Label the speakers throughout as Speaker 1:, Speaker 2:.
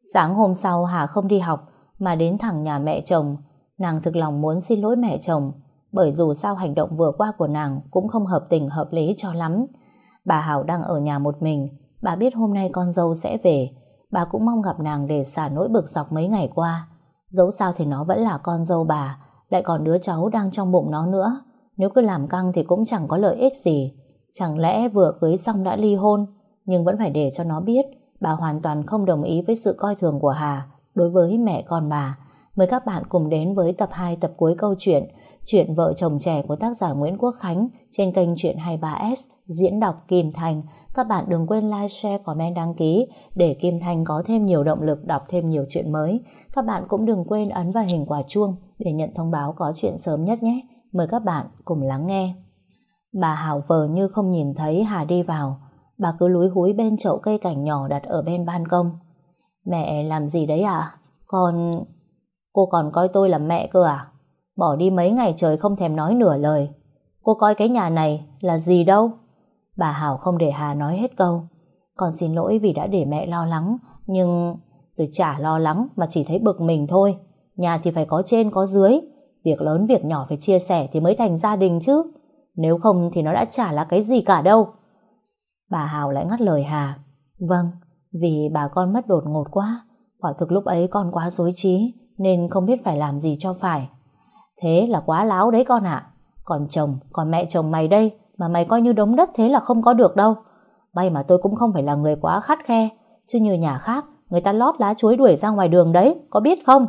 Speaker 1: Sáng hôm sau Hà không đi học mà đến thẳng nhà mẹ chồng. Nàng thực lòng muốn xin lỗi mẹ chồng, bởi dù sao hành động vừa qua của nàng cũng không hợp tình hợp lý cho lắm. Bà Hảo đang ở nhà một mình. Bà biết hôm nay con dâu sẽ về. Bà cũng mong gặp nàng để xả nỗi bực dọc mấy ngày qua. Dẫu sao thì nó vẫn là con dâu bà, lại còn đứa cháu đang trong bụng nó nữa. Nếu cứ làm căng thì cũng chẳng có lợi ích gì. Chẳng lẽ vừa cưới xong đã ly hôn? Nhưng vẫn phải để cho nó biết bà hoàn toàn không đồng ý với sự coi thường của Hà đối với mẹ con bà. Mời các bạn cùng đến với tập 2 tập cuối câu chuyện Chuyện vợ chồng trẻ của tác giả Nguyễn Quốc Khánh trên kênh Chuyện 23S, diễn đọc Kim Thành. Các bạn đừng quên like, share, comment, đăng ký để Kim Thành có thêm nhiều động lực đọc thêm nhiều chuyện mới. Các bạn cũng đừng quên ấn vào hình quả chuông để nhận thông báo có chuyện sớm nhất nhé. Mời các bạn cùng lắng nghe. Bà Hảo vờ như không nhìn thấy Hà đi vào. Bà cứ lúi húi bên chậu cây cảnh nhỏ đặt ở bên ban công. Mẹ làm gì đấy à? Cô còn coi tôi là mẹ cơ à? Bỏ đi mấy ngày trời không thèm nói nửa lời. Cô coi cái nhà này là gì đâu? Bà Hảo không để Hà nói hết câu. Con xin lỗi vì đã để mẹ lo lắng. Nhưng tôi chả lo lắng mà chỉ thấy bực mình thôi. Nhà thì phải có trên có dưới. Việc lớn việc nhỏ phải chia sẻ thì mới thành gia đình chứ. Nếu không thì nó đã chả là cái gì cả đâu. Bà Hảo lại ngắt lời Hà. Vâng, vì bà con mất đột ngột quá. Quả thực lúc ấy con quá rối trí nên không biết phải làm gì cho phải. Thế là quá láo đấy con ạ. Còn chồng, còn mẹ chồng mày đây mà mày coi như đống đất thế là không có được đâu. May mà tôi cũng không phải là người quá khắt khe, chứ như nhà khác người ta lót lá chuối đuổi ra ngoài đường đấy, có biết không?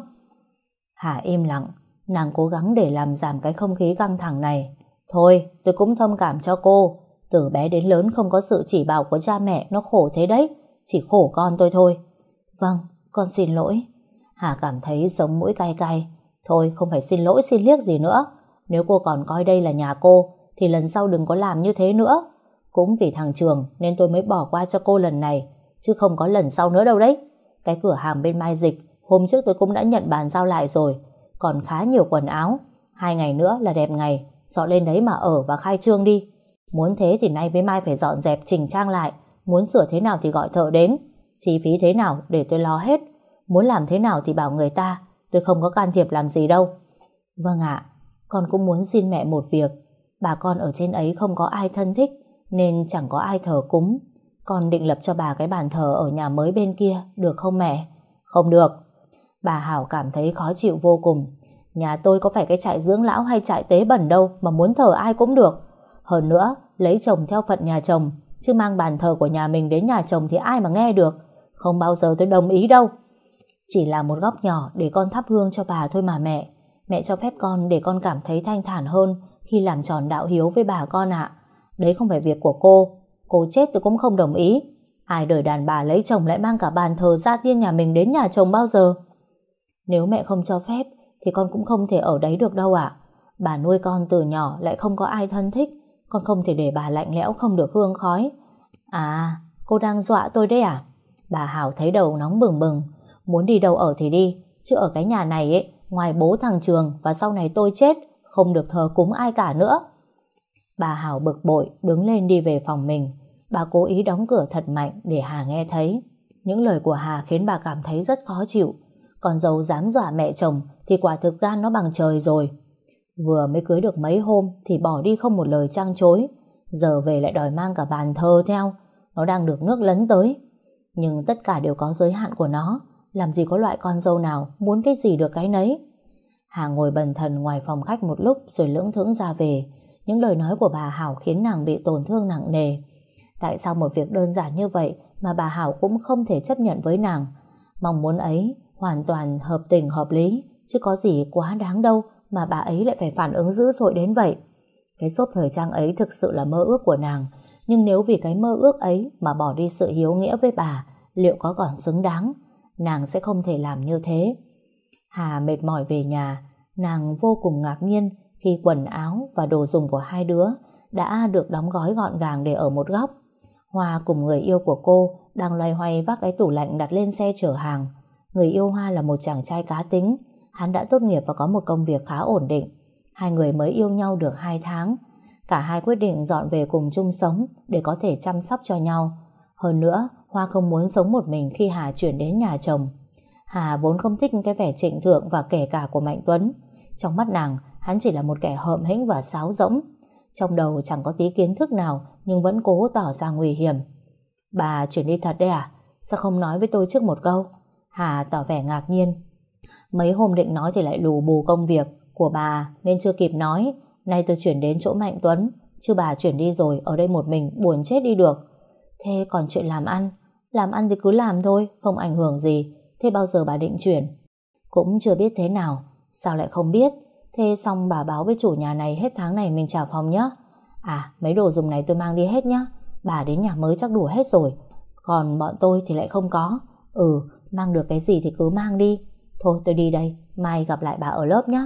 Speaker 1: Hà im lặng. Nàng cố gắng để làm giảm cái không khí căng thẳng này. Thôi, tôi cũng thông cảm cho cô. Từ bé đến lớn không có sự chỉ bảo của cha mẹ, nó khổ thế đấy. Chỉ khổ con tôi thôi. Vâng, con xin lỗi. Hà cảm thấy sống mũi cay cay. Thôi, không phải xin lỗi xin liếc gì nữa. Nếu cô còn coi đây là nhà cô thì lần sau đừng có làm như thế nữa. Cũng vì thằng Trường nên tôi mới bỏ qua cho cô lần này, chứ không có lần sau nữa đâu đấy. Cái cửa hàng bên Mai Dịch hôm trước tôi cũng đã nhận bàn giao lại rồi. Còn khá nhiều quần áo. 2 ngày nữa là đẹp ngày. Dọn lên đấy mà ở và khai trương đi. Muốn thế thì nay với mai phải dọn dẹp chỉnh trang lại. Muốn sửa thế nào thì gọi thợ đến. Chi phí thế nào để tôi lo hết. Muốn làm thế nào thì bảo người ta. Tôi không có can thiệp làm gì đâu. Vâng ạ. Con cũng muốn xin mẹ một việc. Bà con ở trên ấy không có ai thân thích nên chẳng có ai thờ cúng. Con định lập cho bà cái bàn thờ ở nhà mới bên kia, được không mẹ? Không được. Bà Hảo cảm thấy khó chịu vô cùng. Nhà tôi có phải cái trại dưỡng lão hay trại tế bẩn đâu mà muốn thờ ai cũng được. Hơn nữa, lấy chồng theo phận nhà chồng, chứ mang bàn thờ của nhà mình đến nhà chồng thì ai mà nghe được. Không bao giờ tôi đồng ý đâu. Chỉ là một góc nhỏ để con thắp hương cho bà thôi mà mẹ. Mẹ cho phép con để con cảm thấy thanh thản hơn khi làm tròn đạo hiếu với bà con ạ. Đấy không phải việc của cô. Cô chết tôi cũng không đồng ý. Ai đời đàn bà lấy chồng lại mang cả bàn thờ gia tiên nhà mình đến nhà chồng bao giờ. Nếu mẹ không cho phép thì con cũng không thể ở đấy được đâu ạ. Bà nuôi con từ nhỏ lại không có ai thân thích. Con không thể để bà lạnh lẽo không được hương khói. À, cô đang dọa tôi đấy à? Bà Hảo thấy đầu nóng bừng bừng. Muốn đi đâu ở thì đi, chứ ở cái nhà này ấy, ngoài bố thằng Trường và sau này tôi chết, không được thờ cúng ai cả nữa. Bà Hảo bực bội đứng lên đi về phòng mình. Bà cố ý đóng cửa thật mạnh để Hà nghe thấy. Những lời của Hà khiến bà cảm thấy rất khó chịu. Con dâu dám dọa mẹ chồng thì quả thực gan nó bằng trời rồi. Vừa mới cưới được mấy hôm thì bỏ đi không một lời trăng chối. Giờ về lại đòi mang cả bàn thờ theo. Nó đang được nước lấn tới. Nhưng tất cả đều có giới hạn của nó. Làm gì có loại con dâu nào muốn cái gì được cái nấy. Hà ngồi bần thần ngoài phòng khách một lúc rồi lững thững ra về. Những lời nói của bà Hảo khiến nàng bị tổn thương nặng nề. Tại sao một việc đơn giản như vậy mà bà Hảo cũng không thể chấp nhận với nàng? Mong muốn ấy hoàn toàn hợp tình hợp lý, chứ có gì quá đáng đâu mà bà ấy lại phải phản ứng dữ dội đến vậy. Cái xốp thời trang ấy thực sự là mơ ước của nàng. Nhưng nếu vì cái mơ ước ấy mà bỏ đi sự hiếu nghĩa với bà, liệu có còn xứng đáng? Nàng sẽ không thể làm như thế. Hà mệt mỏi về nhà. Nàng vô cùng ngạc nhiên khi quần áo và đồ dùng của hai đứa đã được đóng gói gọn gàng để ở một góc. Hoa cùng người yêu của cô đang loay hoay vác cái tủ lạnh đặt lên xe chở hàng. Người yêu Hoa là một chàng trai cá tính. Hắn đã tốt nghiệp và có một công việc khá ổn định. Hai người mới yêu nhau được 2 tháng. Cả hai quyết định dọn về cùng chung sống để có thể chăm sóc cho nhau. Hơn nữa, Hoa không muốn sống một mình khi Hà chuyển đến nhà chồng. Hà vốn không thích cái vẻ trịnh thượng và kể cả của Mạnh Tuấn. Trong mắt nàng, hắn chỉ là một kẻ hợm hĩnh và sáo rỗng. Trong đầu chẳng có tí kiến thức nào nhưng vẫn cố tỏ ra nguy hiểm. Bà chuyển đi thật đấy à? Sao không nói với tôi trước một câu? Hà tỏ vẻ ngạc nhiên. Mấy hôm định nói thì lại lù bù công việc của bà nên chưa kịp nói. Nay tôi chuyển đến chỗ Mạnh Tuấn, chứ bà chuyển đi rồi ở đây một mình buồn chết đi được. Thế còn chuyện làm ăn? Làm ăn thì cứ làm thôi, không ảnh hưởng gì. Thế bao giờ bà định chuyển? Cũng chưa biết thế nào. Sao lại không biết? Thế xong bà báo với chủ nhà này hết tháng này mình trả phòng nhé. À, mấy đồ dùng này tôi mang đi hết nhé. Bà đến nhà mới chắc đủ hết rồi. Còn bọn tôi thì lại không có. Mang được cái gì thì cứ mang đi. Thôi tôi đi đây, mai gặp lại bà ở lớp nhé.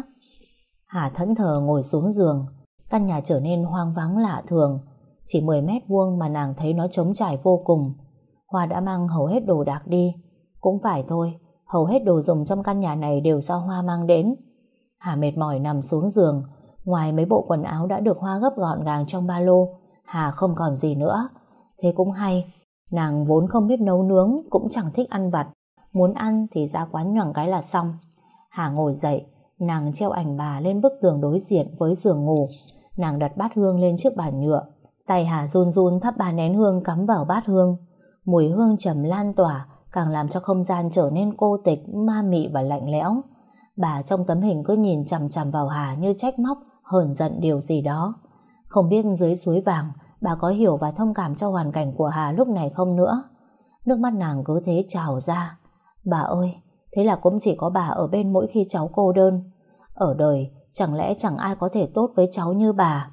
Speaker 1: Hà thẫn thờ ngồi xuống giường. Căn nhà trở nên hoang vắng lạ thường. Chỉ 10 mét vuông mà nàng thấy nó trống trải vô cùng. Hoa đã mang hầu hết đồ đạc đi. Cũng phải thôi, hầu hết đồ dùng trong căn nhà này đều do Hoa mang đến. Hà mệt mỏi nằm xuống giường. Ngoài mấy bộ quần áo đã được Hoa gấp gọn gàng trong ba lô, Hà không còn gì nữa. Thế cũng hay. Nàng vốn không biết nấu nướng, cũng chẳng thích ăn vặt. Muốn ăn thì ra quán nhoằng cái là xong. Hà ngồi dậy, nàng treo ảnh bà lên bức tường đối diện với giường ngủ. Nàng đặt bát hương lên chiếc bàn nhựa. Tay Hà run run thắp 3 nén hương cắm vào bát hương. Mùi hương trầm lan tỏa, càng làm cho không gian trở nên cô tịch, ma mị và lạnh lẽo. Bà trong tấm hình cứ nhìn chằm chằm vào Hà như trách móc, hờn giận điều gì đó. Không biết dưới suối vàng, bà có hiểu và thông cảm cho hoàn cảnh của Hà lúc này không nữa. Nước mắt nàng cứ thế trào ra. Bà ơi, thế là cũng chỉ có bà ở bên mỗi khi cháu cô đơn. Ở đời, chẳng lẽ chẳng ai có thể tốt với cháu như bà?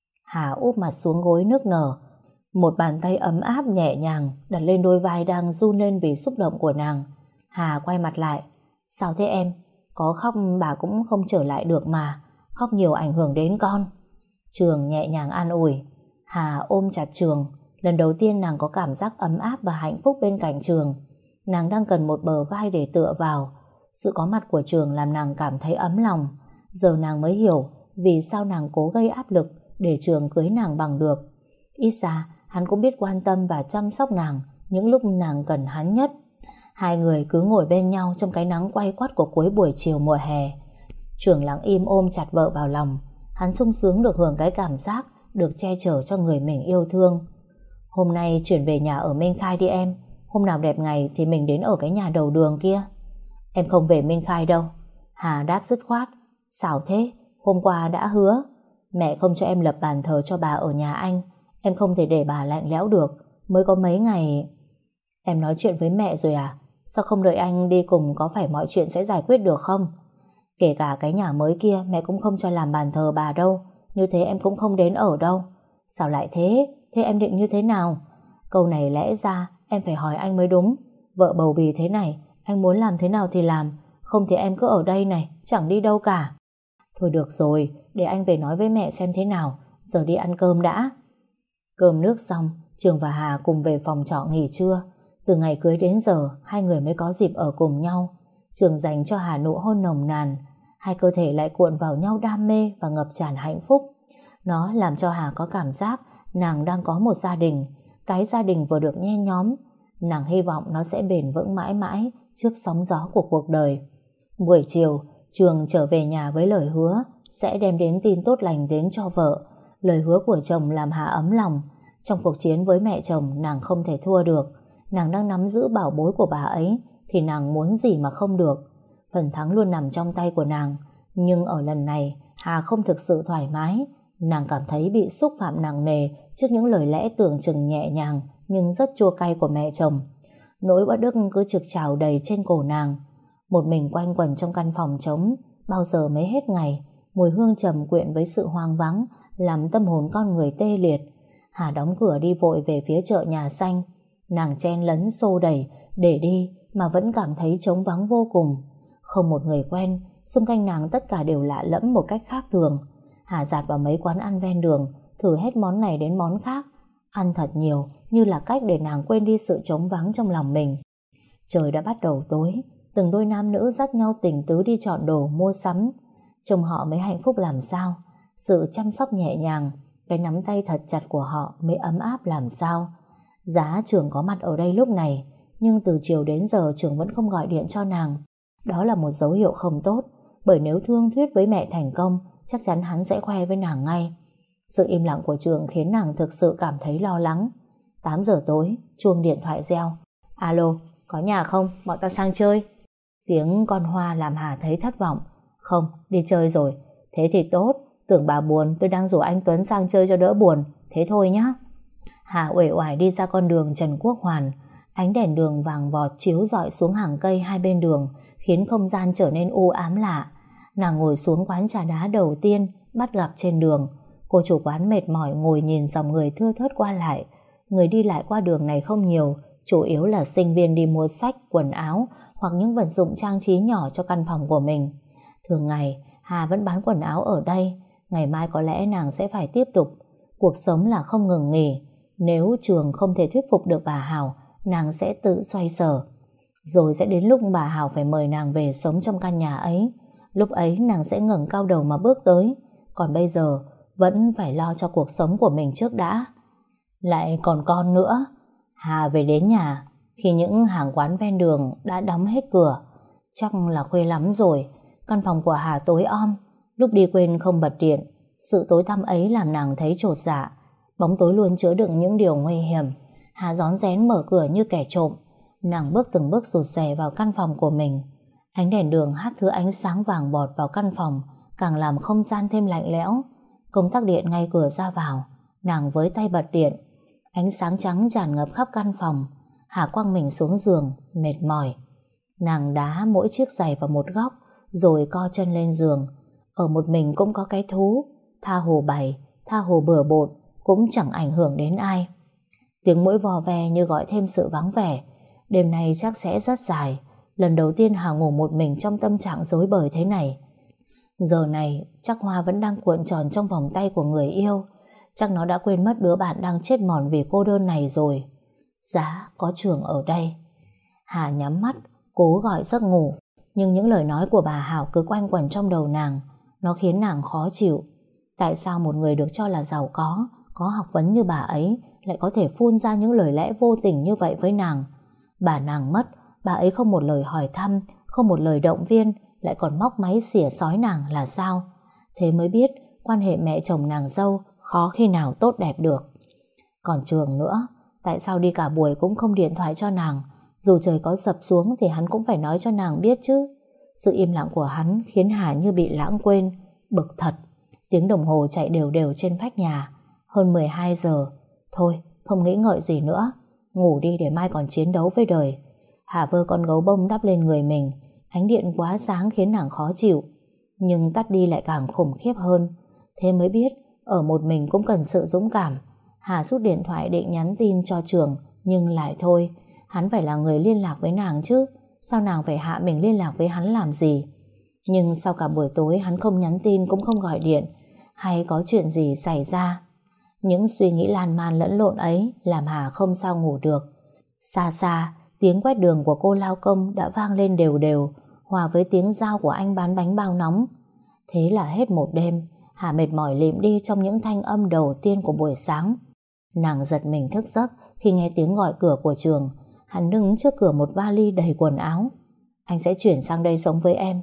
Speaker 1: Hà úp mặt xuống gối nức nở. Một bàn tay ấm áp nhẹ nhàng đặt lên đôi vai đang run lên vì xúc động của nàng. Hà quay mặt lại. Sao thế em? Có khóc bà cũng không trở lại được mà. Khóc nhiều ảnh hưởng đến con. Trường nhẹ nhàng an ủi. Hà ôm chặt Trường. Lần đầu tiên nàng có cảm giác ấm áp và hạnh phúc bên cạnh Trường. Nàng đang cần một bờ vai để tựa vào. Sự có mặt của Trường làm nàng cảm thấy ấm lòng. Giờ nàng mới hiểu vì sao nàng cố gây áp lực để Trường cưới nàng bằng được. Ít ra hắn cũng biết quan tâm và chăm sóc nàng những lúc nàng cần hắn nhất. Hai người cứ ngồi bên nhau trong cái nắng quay quắt của cuối buổi chiều mùa hè. Trường lặng im ôm chặt vợ vào lòng. Hắn sung sướng được hưởng cái cảm giác được che chở cho người mình yêu thương. Hôm nay chuyển về nhà ở Minh Khai đi em. Hôm nào đẹp ngày thì mình đến ở cái nhà đầu đường kia. Em không về Minh Khai đâu. Hà đáp dứt khoát. Sao thế? Hôm qua đã hứa. Mẹ không cho em lập bàn thờ cho bà ở nhà anh. Em không thể để bà lạnh lẽo được. Mới có mấy ngày. Em nói chuyện với mẹ rồi à? Sao không đợi anh đi cùng, có phải mọi chuyện sẽ giải quyết được không? Kể cả cái nhà mới kia mẹ cũng không cho làm bàn thờ bà đâu. Như thế em cũng không đến ở đâu. Sao lại thế? Thế em định như thế nào? Câu này lẽ ra em phải hỏi anh mới đúng. Vợ bầu bì thế này, anh muốn làm thế nào thì làm. Không thì em cứ ở đây này, chẳng đi đâu cả. Thôi được rồi, để anh về nói với mẹ xem thế nào. Giờ đi ăn cơm đã. Cơm nước xong, Trường và Hà cùng về phòng trọ nghỉ trưa. Từ ngày cưới đến giờ, hai người mới có dịp ở cùng nhau. Trường dành cho Hà nụ hôn nồng nàn. Hai cơ thể lại cuộn vào nhau đam mê và ngập tràn hạnh phúc. Nó làm cho Hà có cảm giác nàng đang có một gia đình. Cái gia đình vừa được nhen nhóm. Nàng hy vọng nó sẽ bền vững mãi mãi trước sóng gió của cuộc đời. Buổi chiều, Trường trở về nhà với lời hứa sẽ đem đến tin tốt lành đến cho vợ. Lời hứa của chồng làm Hà ấm lòng. Trong cuộc chiến với mẹ chồng, nàng không thể thua được. Nàng đang nắm giữ bảo bối của bà ấy thì nàng muốn gì mà không được. Phần thắng luôn nằm trong tay của nàng. Nhưng ở lần này, Hà không thực sự thoải mái. Nàng cảm thấy bị xúc phạm nặng nề trước những lời lẽ tưởng chừng nhẹ nhàng nhưng rất chua cay của mẹ chồng. Nỗi uất ức cứ trực trào đầy trên cổ nàng. Một mình quanh quẩn trong căn phòng trống, bao giờ mới hết ngày. Mùi hương trầm quyện với sự hoang vắng làm tâm hồn con người tê liệt. Hà đóng cửa đi vội về phía chợ Nhà Xanh. Nàng chen lấn xô đẩy để đi mà vẫn cảm thấy trống vắng vô cùng. Không một người quen, xung quanh nàng tất cả đều lạ lẫm một cách khác thường. Hà dạt vào mấy quán ăn ven đường, thử hết món này đến món khác. Ăn thật nhiều như là cách để nàng quên đi sự trống vắng trong lòng mình. Trời đã bắt đầu tối, từng đôi nam nữ dắt nhau tình tứ đi chọn đồ mua sắm. Trông họ mới hạnh phúc làm sao. Sự chăm sóc nhẹ nhàng, cái nắm tay thật chặt của họ mới ấm áp làm sao. Giá Trường có mặt ở đây lúc này, nhưng từ chiều đến giờ Trường vẫn không gọi điện cho nàng. Đó là một dấu hiệu không tốt, bởi nếu Thương thuyết với mẹ thành công, chắc chắn hắn sẽ khoe với nàng ngay. Sự im lặng của Trường khiến nàng thực sự cảm thấy lo lắng. 8 giờ tối, chuông điện thoại reo. Alo, có nhà không? Bọn ta sang chơi. Tiếng con Hoa làm Hà thấy thất vọng. Không, đi chơi rồi. Thế thì tốt, tưởng bà buồn, tôi đang rủ anh Tuấn sang chơi cho đỡ buồn. Thế thôi nhá. Hà uể oải đi ra con đường Trần Quốc Hoàn. Ánh đèn đường vàng vọt chiếu rọi xuống hàng cây hai bên đường, khiến không gian trở nên u ám lạ. Nàng ngồi xuống quán trà đá đầu tiên bắt gặp trên đường. Cô chủ quán mệt mỏi ngồi nhìn dòng người thưa thớt qua lại. Người đi lại qua đường này không nhiều, chủ yếu là sinh viên đi mua sách, quần áo hoặc những vật dụng trang trí nhỏ cho căn phòng của mình. Thường ngày, Hà vẫn bán quần áo ở đây. Ngày mai có lẽ nàng sẽ phải tiếp tục. Cuộc sống là không ngừng nghỉ. Nếu Trường không thể thuyết phục được bà Hảo, nàng sẽ tự xoay sở. Rồi sẽ đến lúc bà Hảo phải mời nàng về sống trong căn nhà ấy. Lúc ấy nàng sẽ ngẩng cao đầu mà bước tới. Còn bây giờ vẫn phải lo cho cuộc sống của mình trước đã. Lại còn con nữa. Hà về đến nhà khi những hàng quán ven đường đã đóng hết cửa. Chắc là khuya lắm rồi. Căn phòng của Hà tối om. Lúc đi quên không bật điện. Sự tối tăm ấy làm nàng thấy chột dạ. Bóng tối luôn chứa đựng những điều nguy hiểm. Hà rón rén mở cửa như kẻ trộm. Nàng bước từng bước rụt rè vào căn phòng của mình. Ánh đèn đường hắt thứ ánh sáng vàng bọt vào căn phòng, càng làm không gian thêm lạnh lẽo. Công tắc điện ngay cửa ra vào. Nàng với tay bật điện. Ánh sáng trắng tràn ngập khắp căn phòng. Hà quăng mình xuống giường, mệt mỏi. Nàng đá mỗi chiếc giày vào một góc, rồi co chân lên giường. Ở một mình cũng có cái thú. Tha hồ bày, tha hồ bừa bộn, cũng chẳng ảnh hưởng đến ai. Tiếng muỗi vò ve như gọi thêm sự vắng vẻ. Đêm nay chắc sẽ rất dài. Lần đầu tiên Hà ngủ một mình trong tâm trạng rối bời thế này. Giờ này chắc Hoa vẫn đang cuộn tròn trong vòng tay của người yêu. Chắc nó đã quên mất đứa bạn đang chết mòn vì cô đơn này rồi. Giá có Trường ở đây. Hà nhắm mắt cố gọi giấc ngủ, nhưng những lời nói của bà Hảo cứ quanh quẩn trong đầu nàng. Nó khiến nàng khó chịu. Tại sao một người được cho là giàu có học vấn như bà ấy lại có thể phun ra những lời lẽ vô tình như vậy với nàng? Bà nàng mất, bà ấy không một lời hỏi thăm, không một lời động viên, lại còn móc máy xỉa xói nàng là sao? Thế mới biết quan hệ mẹ chồng nàng dâu khó khi nào tốt đẹp được. Còn Trường nữa, tại sao đi cả buổi cũng không điện thoại cho nàng? Dù trời có sập xuống thì hắn cũng phải nói cho nàng biết chứ. Sự im lặng của hắn khiến Hà như bị lãng quên. Bực thật. Tiếng đồng hồ chạy đều đều trên vách nhà. Hơn 12 giờ. Thôi, không nghĩ ngợi gì nữa. Ngủ đi để mai còn chiến đấu với đời. Hà vơ con gấu bông đắp lên người mình. Ánh điện quá sáng khiến nàng khó chịu, nhưng tắt đi lại càng khủng khiếp hơn. Thế mới biết ở một mình cũng cần sự dũng cảm. Hà rút điện thoại định nhắn tin cho Trường, nhưng lại thôi. Hắn phải là người liên lạc với nàng chứ. Sao nàng phải hạ mình liên lạc với hắn làm gì? Nhưng sau cả buổi tối hắn không nhắn tin cũng không gọi điện. Hay có chuyện gì xảy ra? Những suy nghĩ lan man lẫn lộn ấy làm Hà không sao ngủ được. Xa xa, tiếng quét đường của cô lao công đã vang lên đều đều, hòa với tiếng dao của anh bán bánh bao nóng. Thế là hết một đêm. Hà mệt mỏi lịm đi trong những thanh âm đầu tiên của buổi sáng. Nàng giật mình thức giấc khi nghe tiếng gọi cửa của Trường. Hắn đứng trước cửa một vali đầy quần áo. Anh sẽ chuyển sang đây sống với em.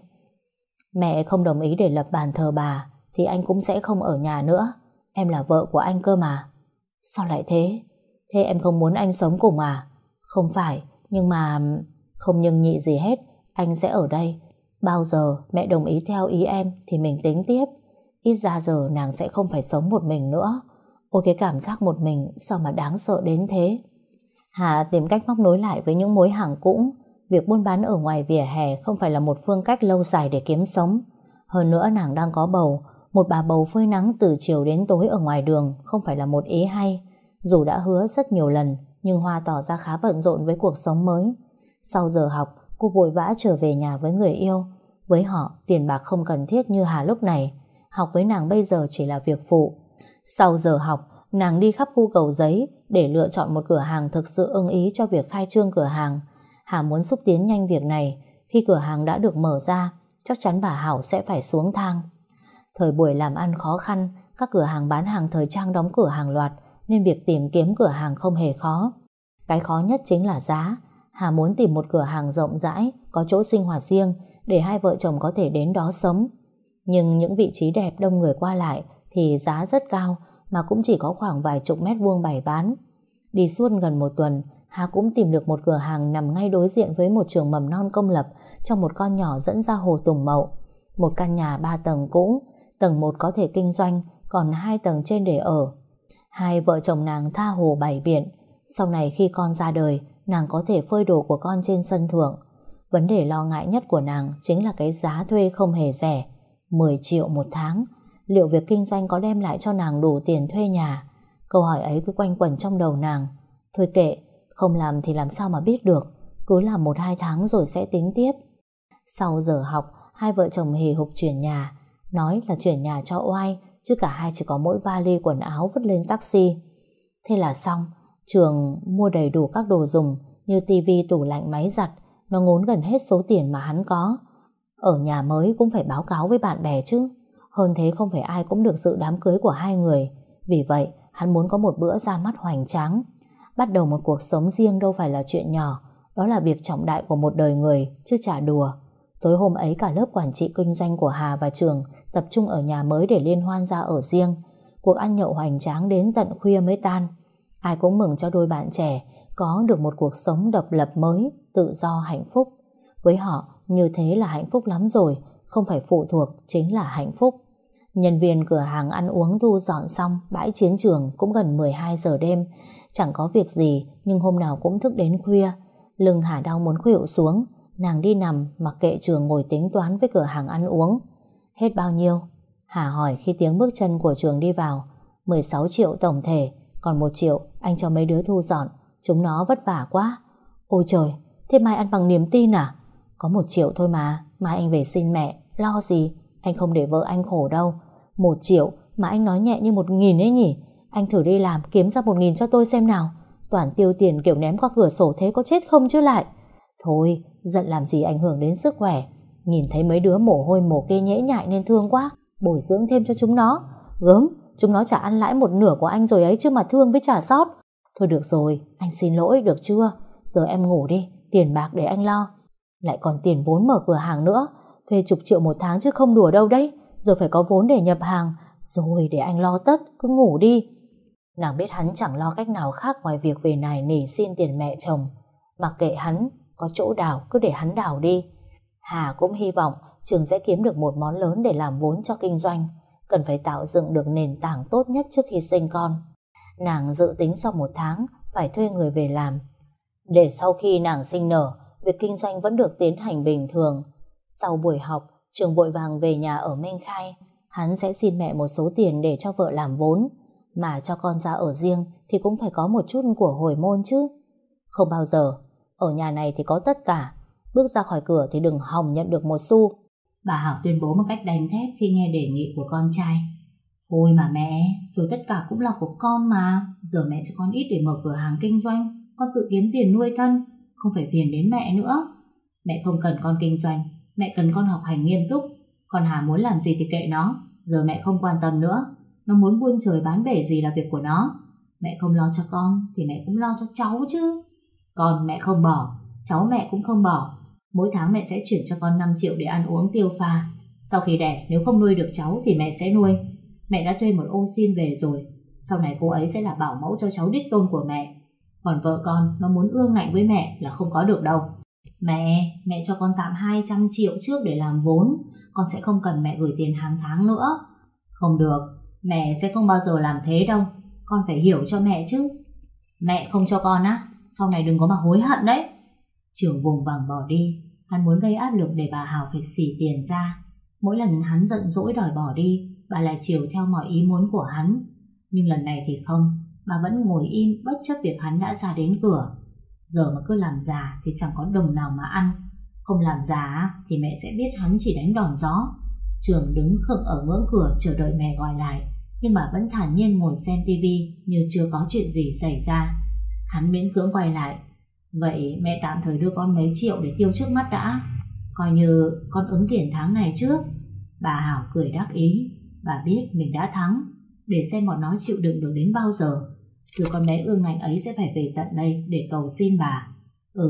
Speaker 1: Mẹ không đồng ý để lập bàn thờ bà thì anh cũng sẽ không ở nhà nữa. Em là vợ của anh cơ mà. Sao lại thế? Thế em không muốn anh sống cùng à? Không phải, nhưng mà... Không nhưng nhị gì hết. Anh sẽ ở đây. Bao giờ mẹ đồng ý theo ý em thì mình tính tiếp. Ít ra giờ nàng sẽ không phải sống một mình nữa. Ôi cái cảm giác một mình sao mà đáng sợ đến thế. Hà tìm cách móc nối lại với những mối hàng cũ. Việc buôn bán ở ngoài vỉa hè không phải là một phương cách lâu dài để kiếm sống. Hơn nữa nàng đang có bầu. Một bà bầu phơi nắng từ chiều đến tối ở ngoài đường không phải là một ý hay. Dù đã hứa rất nhiều lần, nhưng Hoa tỏ ra khá bận rộn với cuộc sống mới. Sau giờ học, cô vội vã trở về nhà với người yêu. Với họ, tiền bạc không cần thiết như Hà lúc này. Học với nàng bây giờ chỉ là việc phụ. Sau giờ học, nàng đi khắp khu Cầu Giấy để lựa chọn một cửa hàng thực sự ưng ý cho việc khai trương cửa hàng. Hà muốn xúc tiến nhanh việc này. Khi cửa hàng đã được mở ra, chắc chắn bà Hảo sẽ phải xuống thang. Thời buổi làm ăn khó khăn, các cửa hàng bán hàng thời trang đóng cửa hàng loạt, nên việc tìm kiếm cửa hàng không hề khó. Cái khó nhất chính là giá. Hà muốn tìm một cửa hàng rộng rãi, có chỗ sinh hoạt riêng để hai vợ chồng có thể đến đó sống. Nhưng những vị trí đẹp đông người qua lại thì giá rất cao, mà cũng chỉ có khoảng vài chục mét vuông bày bán. Đi suốt gần một tuần, Hà cũng tìm được một cửa hàng nằm ngay đối diện với một trường mầm non công lập, trong một con nhỏ dẫn ra hồ Tùng Mậu. Một căn nhà 3 tầng cũ, tầng 1 có thể kinh doanh, còn 2 tầng trên để ở. Hai vợ chồng nàng tha hồ bày biện. Sau này khi con ra đời, nàng có thể phơi đồ của con trên sân thượng. Vấn đề lo ngại nhất của nàng chính là cái giá thuê không hề rẻ, 10 triệu một tháng. Liệu việc kinh doanh có đem lại cho nàng đủ tiền thuê nhà? Câu hỏi ấy cứ quanh quẩn trong đầu nàng. Thôi kệ, không làm thì làm sao mà biết được, cứ làm 1-2 tháng rồi sẽ tính tiếp. Sau giờ học, hai vợ chồng hì hục chuyển nhà. Nói là chuyển nhà cho oai, chứ cả hai chỉ có mỗi vali quần áo vứt lên taxi. Thế là xong. Trường mua đầy đủ các đồ dùng như tivi, tủ lạnh, máy giặt. Nó ngốn gần hết số tiền mà hắn có. Ở nhà mới cũng phải báo cáo với bạn bè chứ. Hơn thế không phải ai cũng được dự đám cưới của hai người. Vì vậy hắn muốn có một bữa ra mắt hoành tráng. Bắt đầu một cuộc sống riêng đâu phải là chuyện nhỏ. Đó là việc trọng đại của một đời người, chứ chả đùa. Tối hôm ấy cả lớp quản trị kinh doanh của Hà và Trường tập trung ở nhà mới để liên hoan ra ở riêng. Cuộc ăn nhậu hoành tráng đến tận khuya mới tan. Ai cũng mừng cho đôi bạn trẻ có được một cuộc sống độc lập mới, tự do, hạnh phúc. Với họ, như thế là hạnh phúc lắm rồi, không phải phụ thuộc, chính là hạnh phúc. Nhân viên cửa hàng ăn uống thu dọn xong, bãi chiến trường cũng gần 12 giờ đêm. Chẳng có việc gì, nhưng hôm nào cũng thức đến khuya. Lưng Hà đau muốn khuỵu xuống, nàng đi nằm mặc kệ Trường ngồi tính toán với cửa hàng ăn uống. Hết bao nhiêu? Hà hỏi khi tiếng bước chân của Trường đi vào. 16 triệu tổng thể, còn 1 triệu anh cho mấy đứa thu dọn, chúng nó vất vả quá. Ôi trời, thế mai ăn bằng niềm tin à? Có 1 triệu thôi mà, mai anh về xin mẹ, lo gì, anh không để vợ anh khổ đâu. 1 triệu mà anh nói nhẹ như 1.000 ấy nhỉ? Anh thử đi làm kiếm ra 1.000 cho tôi xem nào. Toàn tiêu tiền kiểu ném qua cửa sổ thế có chết không chứ lại. Thôi, giận làm gì ảnh hưởng đến sức khỏe. Nhìn thấy mấy đứa mồ hôi mồ kê nhễ nhại nên thương quá, bồi dưỡng thêm cho chúng nó. Gớm, chúng nó chả ăn lãi 1/2 của anh rồi ấy chứ mà thương với chả sót. Thôi được rồi, anh xin lỗi được chưa? Giờ em ngủ đi, tiền bạc để anh lo. Lại còn tiền vốn mở cửa hàng nữa, thuê chục triệu một tháng chứ không đùa đâu đấy. Giờ phải có vốn để nhập hàng. Rồi để anh lo tất, cứ ngủ đi. Nàng biết hắn chẳng lo cách nào khác ngoài việc về nài nỉ xin tiền mẹ chồng. Mặc kệ hắn, có chỗ đào cứ để hắn đào đi. Hà cũng hy vọng Trường sẽ kiếm được một món lớn để làm vốn cho kinh doanh. Cần phải tạo dựng được nền tảng tốt nhất trước khi sinh con. Nàng dự tính sau 1 tháng phải thuê người về làm, để sau khi nàng sinh nở, việc kinh doanh vẫn được tiến hành bình thường. Sau buổi học, Trường vội vàng về nhà ở Minh Khai. Hắn sẽ xin mẹ một số tiền để cho vợ làm vốn. Mà cho con ra ở riêng thì cũng phải có một chút của hồi môn chứ. Không bao giờ. Ở nhà này thì có tất cả. Bước ra khỏi cửa thì đừng hòng nhận được một xu. Bà Hảo tuyên bố một cách đanh thép khi nghe đề nghị của con trai. Thôi mà mẹ, rồi tất cả cũng là của con mà. Giờ mẹ cho con ít để mở cửa hàng kinh doanh, con tự kiếm tiền nuôi thân, không phải phiền đến mẹ nữa. Mẹ không cần con kinh doanh, mẹ cần con học hành nghiêm túc. Còn Hà muốn làm gì thì kệ nó, giờ mẹ không quan tâm nữa. Nó muốn buôn trời bán bể gì là việc của nó. Mẹ không lo cho con thì mẹ cũng lo cho cháu chứ. Con mẹ không bỏ, cháu mẹ cũng không bỏ. Mỗi tháng mẹ sẽ chuyển cho con 5 triệu để ăn uống tiêu pha. Sau khi đẻ, nếu không nuôi được cháu thì mẹ sẽ nuôi. Mẹ đã thuê một ô xin về rồi. Sau này cô ấy sẽ là bảo mẫu cho cháu đích tôn của mẹ. Còn vợ con, nó muốn ương ngạnh với mẹ là không có được đâu. Mẹ cho con tạm 200 triệu trước để làm vốn. Con sẽ không cần mẹ gửi tiền hàng tháng nữa. Không được, mẹ sẽ không bao giờ làm thế đâu. Con phải hiểu cho mẹ chứ. Mẹ không cho con á, sau này đừng có mà hối hận đấy. Trường vùng vằng bỏ đi. Hắn muốn gây áp lực để bà Hảo phải xỉ tiền ra. Mỗi lần hắn giận dỗi đòi bỏ đi, bà lại chiều theo mọi ý muốn của hắn. Nhưng lần này thì không. Bà vẫn ngồi im bất chấp việc hắn đã ra đến cửa. Giờ mà cứ làm già thì chẳng có đồng nào mà ăn. Không làm già thì mẹ sẽ biết hắn chỉ đánh đòn gió. Trường đứng khựng ở ngưỡng cửa chờ đợi mẹ gọi lại, nhưng bà vẫn thản nhiên ngồi xem tivi như chưa có chuyện gì xảy ra. Hắn miễn cưỡng quay lại. Vậy mẹ tạm thời đưa con mấy triệu để tiêu trước mắt đã, coi như con ứng tiền tháng này trước. Bà Hảo cười đắc ý. Bà biết mình đã thắng. Để xem bọn nó chịu đựng được đến bao giờ. Rồi con bé ương ngạnh ấy sẽ phải về tận đây để cầu xin bà.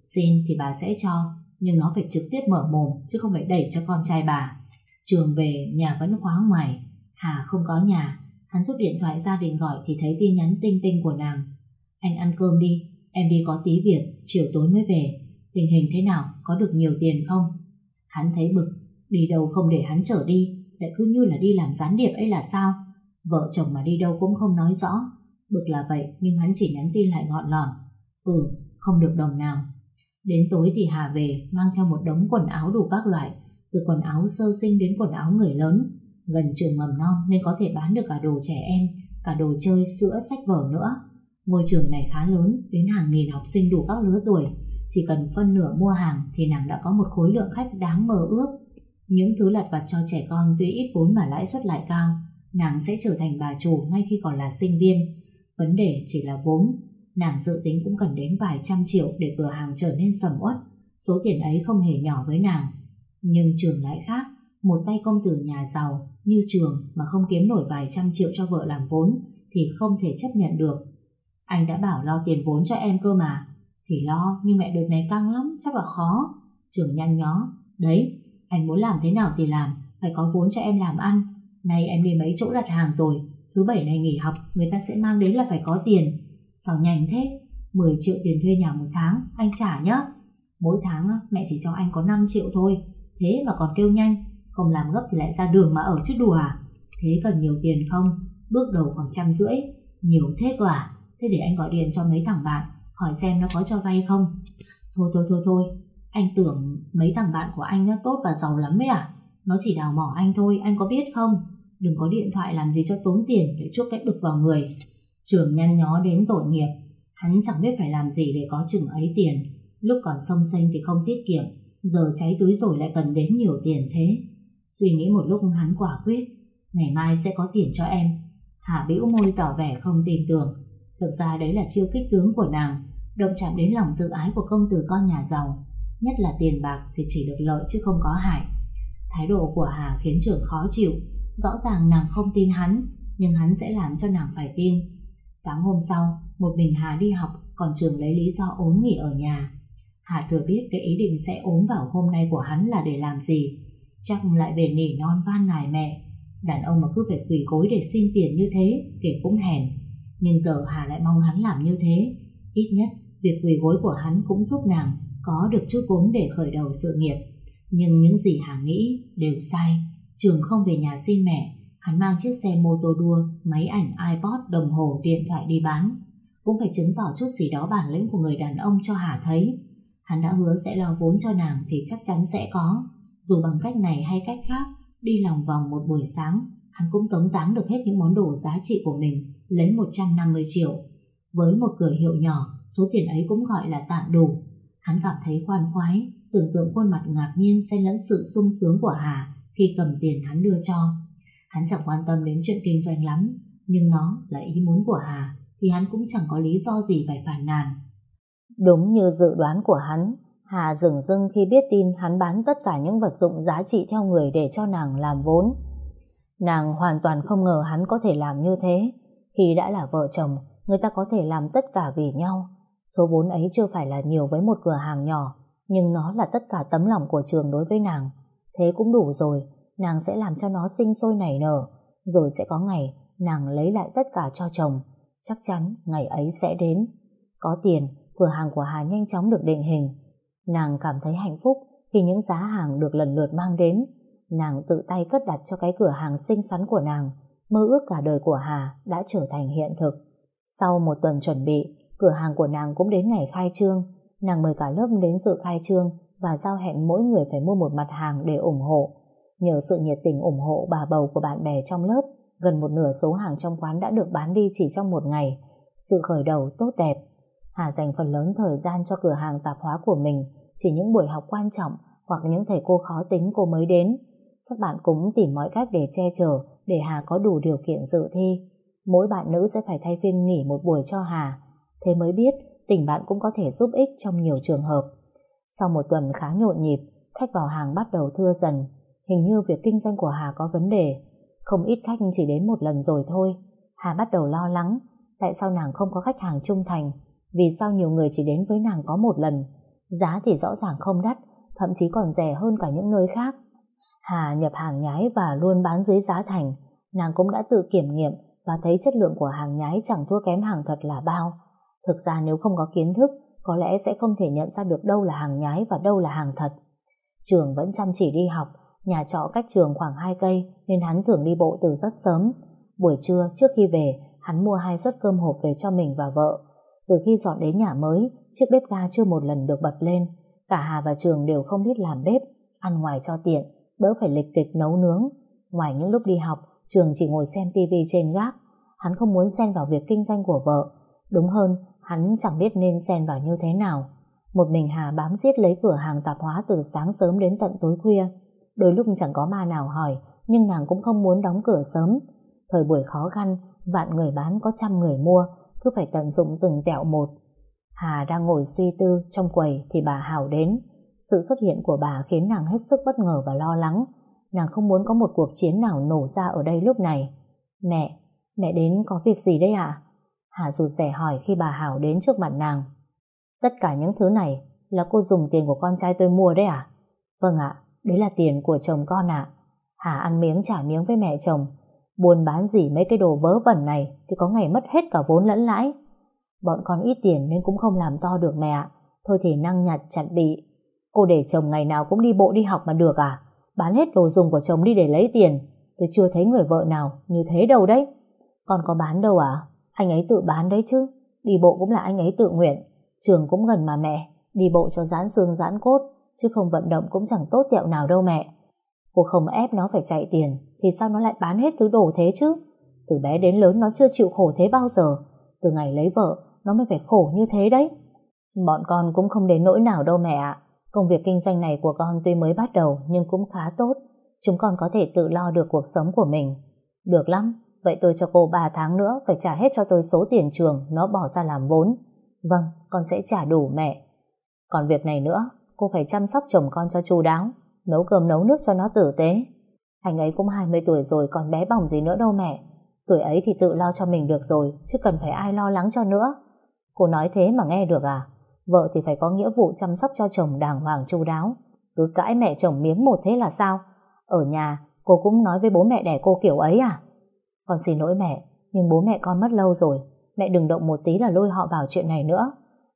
Speaker 2: Xin thì bà sẽ cho, nhưng nó phải trực tiếp mở mồm chứ không phải đẩy cho con trai bà. Trường về, nhà vẫn khóa ngoài. Hà không có nhà. Hắn rút điện thoại ra định gọi thì thấy tin nhắn tinh tinh của nàng. Anh ăn cơm đi, em đi có tí việc, chiều tối mới về. Tình hình thế nào, có được nhiều tiền không? Hắn thấy bực, đi đâu không để hắn chở đi, lại cứ như là đi làm gián điệp ấy là sao? Vợ chồng mà đi đâu cũng không nói rõ. Bực là vậy, nhưng hắn chỉ nhắn tin lại gọn lỏn. Không được đồng nào. Đến tối thì Hà về, mang theo một đống quần áo đủ các loại, từ quần áo sơ sinh đến quần áo người lớn. Gần trường mầm non nên có thể bán được cả đồ trẻ em, cả đồ chơi, sữa, sách vở nữa. Ngôi trường này khá lớn, đến hàng nghìn học sinh đủ các lứa tuổi. Chỉ cần phân nửa mua hàng thì nàng đã có một khối lượng khách đáng mơ ước. Những thứ lặt vặt cho trẻ con tuy ít vốn mà lãi suất lại cao. Nàng sẽ trở thành bà chủ ngay khi còn là sinh viên. Vấn đề chỉ là vốn. Nàng dự tính cũng cần đến vài trăm triệu để cửa hàng trở nên sầm uất. Số tiền ấy không hề nhỏ với nàng. Nhưng Trường lại khác. Một tay công tử nhà giàu như Trường mà không kiếm nổi vài trăm triệu cho vợ làm vốn thì không thể chấp nhận được. Anh đã bảo lo tiền vốn cho em cơ mà. Thì lo, nhưng mẹ đợt này căng lắm, chắc là khó. Trường nhăn nhó. Đấy, anh muốn làm thế nào thì làm, phải có vốn cho em làm ăn. Nay em đi mấy chỗ đặt hàng rồi, thứ bảy này nghỉ học, người ta sẽ mang đến là phải có tiền. Sao nhanh thế? 10 triệu tiền thuê nhà một tháng, anh trả nhá. Mỗi tháng mẹ chỉ cho anh có 5 triệu thôi. Thế mà còn kêu nhanh, không làm gấp thì lại ra đường mà ở chứ đùa à? Thế cần nhiều tiền không? Bước đầu khoảng 150. Nhiều thế cơ à? Thế để anh gọi điện cho mấy thằng bạn, hỏi xem nó có cho vay không. Thôi, anh tưởng mấy thằng bạn của anh nó tốt và giàu lắm ấy à? Nó chỉ đào mỏ anh thôi, anh có biết không? Đừng có điện thoại làm gì cho tốn tiền để chuốc cái bực vào người. Trường nhăn nhó đến tội nghiệp. Hắn chẳng biết phải làm gì để có chừng ấy tiền. Lúc còn xông xênh thì không tiết kiệm, giờ cháy túi rồi lại cần đến nhiều tiền thế. Suy nghĩ một lúc hắn quả quyết. Ngày mai sẽ có tiền cho em. Hà bĩu môi tỏ vẻ không tin tưởng. Thực ra đấy là chiêu kích tướng của nàng, động chạm đến lòng tự ái của công tử con nhà giàu. Nhất là tiền bạc thì chỉ được lợi chứ không có hại. Thái độ của Hà khiến Trường khó chịu. Rõ ràng nàng không tin hắn, nhưng hắn sẽ làm cho nàng phải tin. Sáng hôm sau, một mình Hà đi học, còn Trường lấy lý do ốm nghỉ ở nhà. Hà thừa biết cái ý định sẽ ốm vào hôm nay của hắn là để làm gì. Chắc lại về nỉ non van nài mẹ. Đàn ông mà cứ phải quỳ gối để xin tiền như thế, kể cũng hèn. Nhưng giờ Hà lại mong hắn làm như thế. Ít nhất, việc quỳ gối của hắn cũng giúp nàng có được chút vốn để khởi đầu sự nghiệp. Nhưng những gì Hà nghĩ đều sai. Trường không về nhà xin mẹ. Hắn mang chiếc xe mô tô đua, máy ảnh, iPod, đồng hồ, điện thoại đi bán. Cũng phải chứng tỏ chút gì đó bản lĩnh của người đàn ông cho Hà thấy. Hắn đã hứa sẽ lo vốn cho nàng thì chắc chắn sẽ có. Dù bằng cách này hay cách khác, đi lòng vòng một buổi sáng, hắn cũng tống táng được hết những món đồ giá trị của mình, lấy 150 triệu. Với một cửa hiệu nhỏ, số tiền ấy cũng gọi là tạm đủ. Hắn cảm thấy khoan khoái, tưởng tượng khuôn mặt ngạc nhiên xen lẫn sự sung sướng của Hà khi cầm tiền hắn đưa cho. Hắn chẳng quan tâm đến chuyện kinh doanh lắm, nhưng nó là ý muốn của Hà thì hắn cũng chẳng có lý do gì phải phàn nàn.
Speaker 1: Đúng như dự đoán của hắn, Hà dửng dưng khi biết tin hắn bán tất cả những vật dụng giá trị theo người để cho nàng làm vốn. Nàng hoàn toàn không ngờ hắn có thể làm như thế. Khi đã là vợ chồng, người ta có thể làm tất cả vì nhau. Số vốn ấy chưa phải là nhiều với một cửa hàng nhỏ, nhưng nó là tất cả tấm lòng của Trường đối với nàng. Thế cũng đủ rồi, nàng sẽ làm cho nó sinh sôi nảy nở. Rồi sẽ có ngày nàng lấy lại tất cả cho chồng. Chắc chắn ngày ấy sẽ đến. Có tiền, cửa hàng của Hà nhanh chóng được định hình. Nàng cảm thấy hạnh phúc khi những giá hàng được lần lượt mang đến. Nàng tự tay cất đặt cho cái cửa hàng xinh xắn của nàng. Mơ ước cả đời của Hà đã trở thành hiện thực. Sau một tuần chuẩn bị, cửa hàng của nàng cũng đến ngày khai trương. Nàng mời cả lớp đến dự khai trương và giao hẹn mỗi người phải mua một mặt hàng để ủng hộ. Nhờ sự nhiệt tình ủng hộ bà bầu của bạn bè trong lớp, gần một nửa số hàng trong quán đã được bán đi chỉ trong một ngày. Sự khởi đầu tốt đẹp. Hà dành phần lớn thời gian cho cửa hàng tạp hóa của mình. Chỉ những buổi học quan trọng hoặc những thầy cô khó tính cô mới đến. Các bạn cũng tìm mọi cách để che chở để Hà có đủ điều kiện dự thi. Mỗi bạn nữ sẽ phải thay phiên nghỉ một buổi cho Hà. Thế mới biết tình bạn cũng có thể giúp ích trong nhiều trường hợp. Sau một tuần khá nhộn nhịp, khách vào hàng bắt đầu thưa dần. Hình như việc kinh doanh của Hà có vấn đề. Không ít khách chỉ đến một lần rồi thôi. Hà bắt đầu lo lắng. Tại sao nàng không có khách hàng trung thành? Vì sao nhiều người chỉ đến với nàng có một lần? Giá thì rõ ràng không đắt, thậm chí còn rẻ hơn cả những nơi khác. Hà nhập hàng nhái và luôn bán dưới giá thành. Nàng cũng đã tự kiểm nghiệm và thấy chất lượng của hàng nhái chẳng thua kém hàng thật là bao. Thực ra nếu không có kiến thức, có lẽ sẽ không thể nhận ra được đâu là hàng nhái và đâu là hàng thật. Trường vẫn chăm chỉ đi học, nhà trọ cách trường khoảng 2 cây nên hắn thường đi bộ từ rất sớm. Buổi trưa trước khi về, hắn mua 2 suất cơm hộp về cho mình và vợ. Từ khi dọn đến nhà mới, chiếc bếp ga chưa một lần được bật lên. Cả Hà và Trường đều không biết làm bếp, ăn ngoài cho tiện, đỡ phải lịch kịch nấu nướng. Ngoài những lúc đi học, Trường chỉ ngồi xem tivi trên gác. Hắn không muốn xen vào việc kinh doanh của vợ. Đúng hơn, hắn chẳng biết nên xen vào như thế nào. Một mình Hà bám giết lấy cửa hàng tạp hóa từ sáng sớm đến tận tối khuya. Đôi lúc chẳng có ma nào hỏi, nhưng nàng cũng không muốn đóng cửa sớm. Thời buổi khó khăn, vạn người bán có trăm người mua, cứ phải tận dụng từng tẹo một. Hà đang ngồi suy tư trong quầy thì bà Hảo đến. Sự xuất hiện của bà khiến nàng hết sức bất ngờ và lo lắng. Nàng không muốn có một cuộc chiến nào nổ ra ở đây lúc này. Mẹ đến có việc gì đấy ạ? Hà rụt rè hỏi khi bà Hảo đến trước mặt nàng. Tất cả những thứ này là cô dùng tiền của con trai tôi mua đấy à? Vâng ạ, đấy là tiền của chồng con ạ. Hà ăn miếng trả miếng với mẹ chồng. Buôn bán gì mấy cái đồ vớ vẩn này thì có ngày mất hết cả vốn lẫn lãi. Bọn con ít tiền nên cũng không làm to được mẹ ạ. Thôi thì năng nhặt chặt bị. Cô để chồng ngày nào cũng đi bộ đi học mà được à? Bán hết đồ dùng của chồng đi để lấy tiền. Tôi chưa thấy người vợ nào như thế đâu đấy. Con có bán đâu à? Anh ấy tự bán đấy chứ. Đi bộ cũng là anh ấy tự nguyện. Trường cũng gần mà mẹ. Đi bộ cho giãn xương giãn cốt, chứ không vận động cũng chẳng tốt tẹo nào đâu mẹ. Cô không ép nó phải chạy tiền thì sao nó lại bán hết thứ đồ thế chứ? Từ bé đến lớn nó chưa chịu khổ thế bao giờ. Từ ngày lấy vợ nó mới phải khổ như thế đấy. Bọn con cũng không đến nỗi nào đâu mẹ ạ. Công việc kinh doanh này của con tuy mới bắt đầu nhưng cũng khá tốt. Chúng con có thể tự lo được cuộc sống của mình. Được lắm. Vậy tôi cho cô 3 tháng nữa phải trả hết cho tôi số tiền trường nó bỏ ra làm vốn. Vâng, con sẽ trả đủ mẹ. Còn việc này nữa, cô phải chăm sóc chồng con cho chu đáo, nấu cơm nấu nước cho nó tử tế. Anh ấy cũng 20 tuổi rồi, còn bé bỏng gì nữa đâu mẹ. Tuổi ấy thì tự lo cho mình được rồi, chứ cần phải ai lo lắng cho nữa. Cô nói thế mà nghe được à? Vợ thì phải có nghĩa vụ chăm sóc cho chồng đàng hoàng chu đáo. Cứ cãi mẹ chồng miếng một thế là sao? Ở nhà cô cũng nói với bố mẹ đẻ cô kiểu ấy à? Con xin lỗi mẹ, nhưng bố mẹ con mất lâu rồi. Mẹ đừng động một tí là lôi họ vào chuyện này nữa.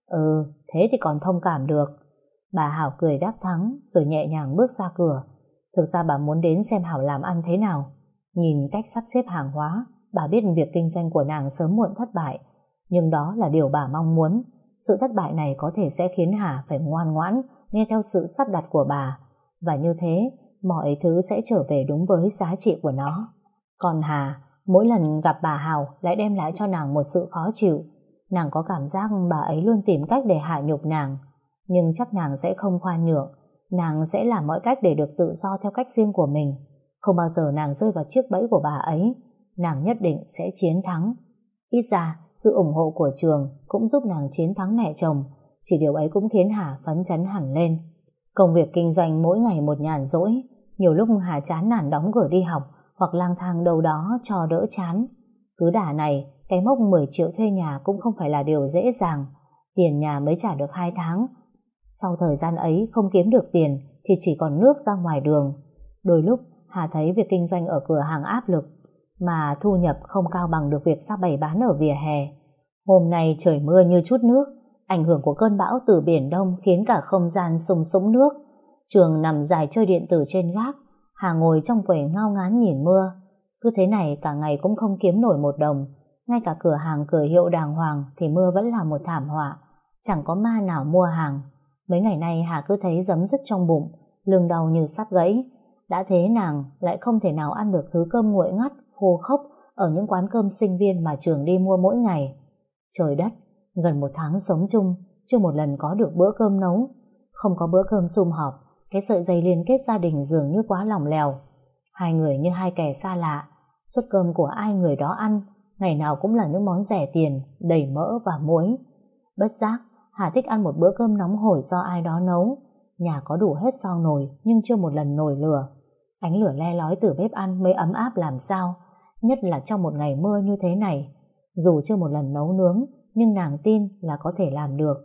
Speaker 1: Thế thì còn thông cảm được. Bà Hảo cười đáp thắng rồi nhẹ nhàng bước ra cửa. Thực ra bà muốn đến xem Hảo làm ăn thế nào. Nhìn cách sắp xếp hàng hóa, bà biết việc kinh doanh của nàng sớm muộn thất bại. Nhưng đó là điều bà mong muốn. Sự thất bại này có thể sẽ khiến Hà phải ngoan ngoãn nghe theo sự sắp đặt của bà. Và như thế, mọi thứ sẽ trở về đúng với giá trị của nó. Còn Hà, mỗi lần gặp bà Hảo lại đem lại cho nàng một sự khó chịu. Nàng có cảm giác bà ấy luôn tìm cách để hạ nhục nàng. Nhưng chắc nàng sẽ không khoan nhượng. Nàng sẽ làm mọi cách để được tự do theo cách riêng của mình. Không bao giờ nàng rơi vào chiếc bẫy của bà ấy. Nàng nhất định sẽ chiến thắng. Ít ra, sự ủng hộ của trường cũng giúp nàng chiến thắng mẹ chồng. Chỉ điều ấy cũng khiến Hà phấn chấn hẳn lên. Công việc kinh doanh mỗi ngày một nhàn rỗi. Nhiều lúc Hà chán nản đóng cửa đi học hoặc lang thang đâu đó cho đỡ chán. Cứ đà này, cái mốc 10 triệu thuê nhà cũng không phải là điều dễ dàng. Tiền nhà mới trả được 2 tháng. Sau thời gian ấy không kiếm được tiền thì chỉ còn nước ra ngoài đường. Đôi lúc Hà thấy việc kinh doanh ở cửa hàng áp lực, mà thu nhập không cao bằng được việc ra bày bán ở vỉa hè. Hôm nay trời mưa như chút nước. Ảnh hưởng của cơn bão từ Biển Đông khiến cả không gian sùng sũng nước. Trường nằm dài chơi điện tử trên gác. Hà ngồi trong quầy ngao ngán nhìn mưa. Cứ thế này cả ngày cũng không kiếm nổi một đồng. Ngay cả cửa hàng cửa hiệu đàng hoàng thì mưa vẫn là một thảm họa. Chẳng có ma nào mua hàng. Mấy ngày nay Hà cứ thấy giấm dứt trong bụng, lưng đau như sắp gãy. Đã thế nàng lại không thể nào ăn được thứ cơm nguội ngắt, khô khốc ở những quán cơm sinh viên mà trường đi mua mỗi ngày. Trời đất, gần 1 tháng sống chung, chưa một lần có được bữa cơm nấu. Không có bữa cơm sum họp, cái sợi dây liên kết gia đình dường như quá lỏng lẻo. Hai người như hai kẻ xa lạ, suất cơm của ai người đó ăn, ngày nào cũng là những món rẻ tiền, đầy mỡ và muối. Bất giác, Hà thích ăn một bữa cơm nóng hổi do ai đó nấu. Nhà có đủ hết sau nồi, nhưng chưa một lần nổi lửa. Ánh lửa le lói từ bếp ăn mới ấm áp làm sao, nhất là trong một ngày mưa như thế này. Dù chưa một lần nấu nướng, nhưng nàng tin là có thể làm được.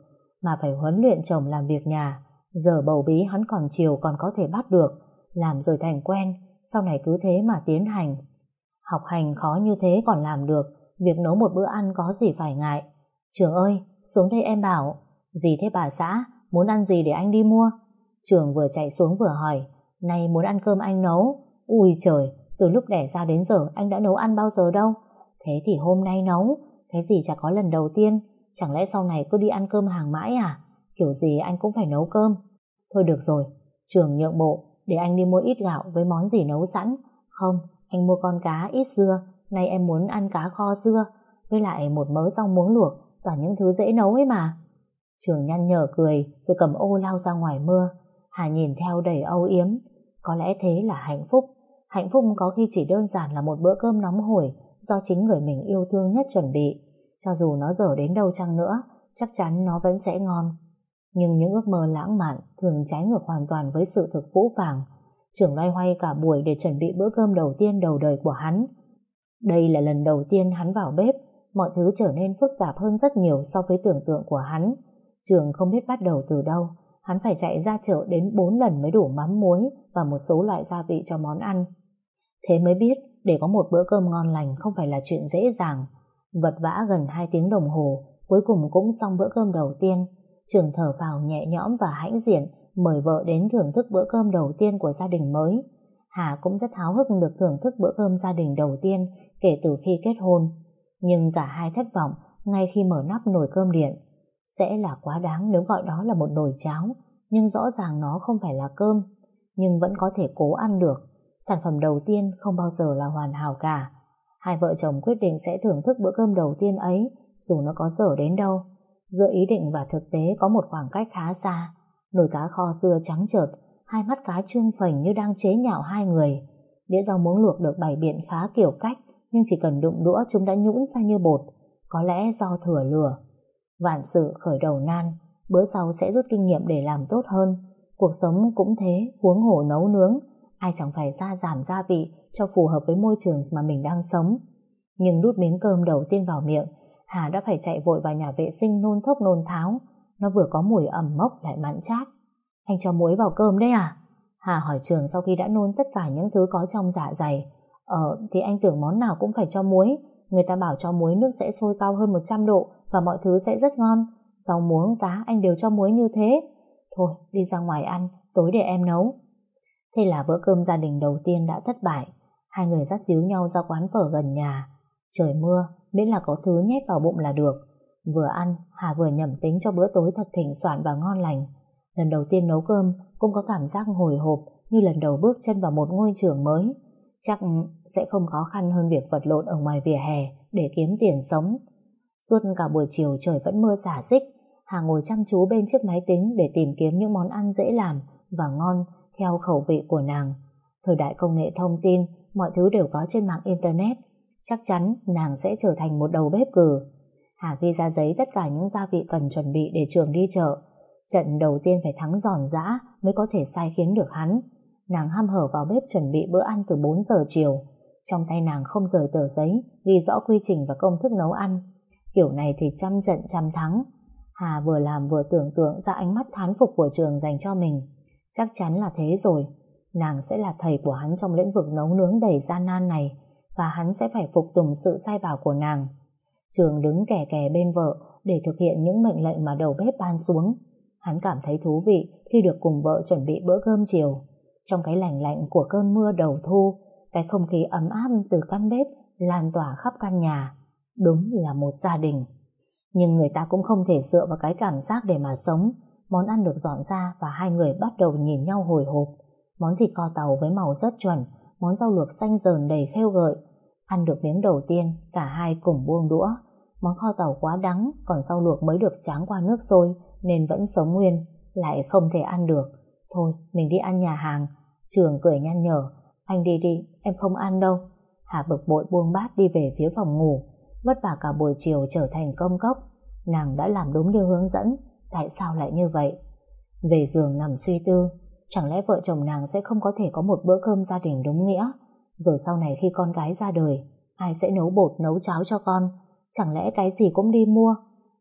Speaker 1: mà phải huấn luyện chồng làm việc nhà. Giờ bầu bí hắn còn chiều còn có thể bắt được, làm rồi thành quen, sau này cứ thế mà tiến hành. Học hành khó như thế còn làm được, việc nấu một bữa ăn có gì phải ngại. Trường ơi, xuống đây em bảo. Gì thế bà xã, muốn ăn gì để anh đi mua? Trường vừa chạy xuống vừa hỏi, này muốn ăn cơm anh nấu. Ui trời, từ lúc đẻ ra đến giờ anh đã nấu ăn bao giờ đâu. Thế thì hôm nay nấu, cái gì chả có lần đầu tiên, chẳng lẽ sau này cứ đi ăn cơm hàng mãi à? Kiểu gì anh cũng phải nấu cơm. Thôi được rồi, Trường nhượng bộ, để anh đi mua ít gạo với món gì nấu sẵn. Không, anh mua con cá ít dưa, nay em muốn ăn cá kho dưa, với lại một mớ rau muống luộc, toàn những thứ dễ nấu ấy mà. Trường nhăn nhở cười rồi cầm ô lao ra ngoài mưa. Hà nhìn theo đầy âu yếm. Có lẽ thế là hạnh phúc. Hạnh phúc có khi chỉ đơn giản là một bữa cơm nóng hổi do chính người mình yêu thương nhất chuẩn bị. Cho dù nó dở đến đâu chăng nữa, chắc chắn nó vẫn sẽ ngon. Nhưng những ước mơ lãng mạn thường trái ngược hoàn toàn với sự thực phũ phàng. Trường loay hoay cả buổi để chuẩn bị bữa cơm đầu tiên đầu đời của hắn. Đây là lần đầu tiên hắn vào bếp, mọi thứ trở nên phức tạp hơn rất nhiều so với tưởng tượng của hắn. Trường không biết bắt đầu từ đâu, hắn phải chạy ra chợ đến 4 lần mới đủ mắm muối và một số loại gia vị cho món ăn. Thế mới biết để có một bữa cơm ngon lành không phải là chuyện dễ dàng. Vật vã gần 2 tiếng đồng hồ, cuối cùng cũng xong bữa cơm đầu tiên. Trường thở phào nhẹ nhõm và hãnh diện mời vợ đến thưởng thức bữa cơm đầu tiên của gia đình mới. Hà cũng rất háo hức được thưởng thức bữa cơm gia đình đầu tiên kể từ khi kết hôn. Nhưng cả hai thất vọng ngay khi mở nắp nồi cơm điện. Sẽ là quá đáng nếu gọi đó là một nồi cháo, nhưng rõ ràng nó không phải là cơm, nhưng vẫn có thể cố ăn được. Sản phẩm đầu tiên không bao giờ là hoàn hảo cả. Hai vợ chồng quyết định sẽ thưởng thức bữa cơm đầu tiên ấy, dù nó có dở đến đâu. Giữa ý định và thực tế có một khoảng cách khá xa. Nồi cá kho dưa trắng trợt, hai mắt cá trương phành như đang chế nhạo hai người. Đĩa rau muống luộc được bày biện khá kiểu cách, nhưng chỉ cần đụng đũa chúng đã nhũn ra như bột, có lẽ do thừa lửa. Vạn sự khởi đầu nan, bữa sau sẽ rút kinh nghiệm để làm tốt hơn. Cuộc sống cũng thế, huống hồ nấu nướng, ai chẳng phải gia giảm gia vị cho phù hợp với môi trường mà mình đang sống. Nhưng đút miếng cơm đầu tiên vào miệng, Hà đã phải chạy vội vào nhà vệ sinh nôn thốc nôn tháo. Nó vừa có mùi ẩm mốc lại mặn chát. Anh cho muối vào cơm đấy à? Hà hỏi Trường sau khi đã nôn tất cả những thứ có trong dạ dày. Thì anh tưởng món nào cũng phải cho muối. Người ta bảo cho muối nước sẽ sôi cao hơn 100 độ và mọi thứ sẽ rất ngon. Rau muống, cá anh đều cho muối như thế. Thôi, đi ra ngoài ăn, tối để em nấu. Thế là bữa cơm gia đình đầu tiên đã thất bại. Hai người dắt díu nhau ra quán phở gần nhà. Trời mưa, miễn là có thứ nhét vào bụng là được. Vừa ăn, Hà vừa nhẩm tính cho bữa tối thật thịnh soạn và ngon lành. Lần đầu tiên nấu cơm cũng có cảm giác hồi hộp như lần đầu bước chân vào một ngôi trường mới. Chắc sẽ không khó khăn hơn việc vật lộn ở ngoài vỉa hè để kiếm tiền sống. Suốt cả buổi chiều trời vẫn mưa rả rích. Hà ngồi chăm chú bên chiếc máy tính để tìm kiếm những món ăn dễ làm và ngon theo khẩu vị của nàng. Thời đại công nghệ thông tin, mọi thứ đều có trên mạng internet. Chắc chắn nàng sẽ trở thành một đầu bếp cừ. Hà ghi ra giấy tất cả những gia vị cần chuẩn bị để Trường đi chợ. Trận đầu tiên phải thắng giòn giã mới có thể sai khiến được hắn. Nàng hăm hở vào bếp chuẩn bị bữa ăn từ 4 giờ chiều. Trong tay nàng không rời tờ giấy ghi rõ quy trình và công thức nấu ăn. Kiểu này thì trăm trận trăm thắng. Hà vừa làm vừa tưởng tượng ra ánh mắt thán phục của Trường dành cho mình. Chắc chắn là thế rồi. Nàng sẽ là thầy của hắn trong lĩnh vực nấu nướng đầy gian nan này, và hắn sẽ phải phục tùng sự sai bảo của nàng. Trường đứng kè kè bên vợ để thực hiện những mệnh lệnh mà đầu bếp ban xuống. Hắn cảm thấy thú vị khi được cùng vợ chuẩn bị bữa cơm chiều. Trong cái lành lạnh của cơn mưa đầu thu, cái không khí ấm áp từ căn bếp lan tỏa khắp căn nhà. Đúng là một gia đình. Nhưng người ta cũng không thể dựa vào cái cảm giác để mà sống. Món ăn được dọn ra và hai người bắt đầu nhìn nhau hồi hộp. Món thịt kho tàu với màu rất chuẩn, món rau luộc xanh dờn đầy khêu gợi. Ăn được miếng đầu tiên, cả hai cùng buông đũa. Món kho tàu quá đắng, còn rau luộc mới được tráng qua nước sôi nên vẫn sống nguyên, lại không thể ăn được. Thôi, mình đi ăn nhà hàng. Trường cười nhăn nhở, anh đi đi, em không ăn đâu. Hà bực bội buông bát đi về phía phòng ngủ. Vất vả cả buổi chiều trở thành công cốc. Nàng đã làm đúng như hướng dẫn, tại sao lại như vậy? Về giường nằm suy tư, chẳng lẽ vợ chồng nàng sẽ không có thể có một bữa cơm gia đình đúng nghĩa? Rồi sau này khi con gái ra đời, ai sẽ nấu bột nấu cháo cho con? Chẳng lẽ cái gì cũng đi mua?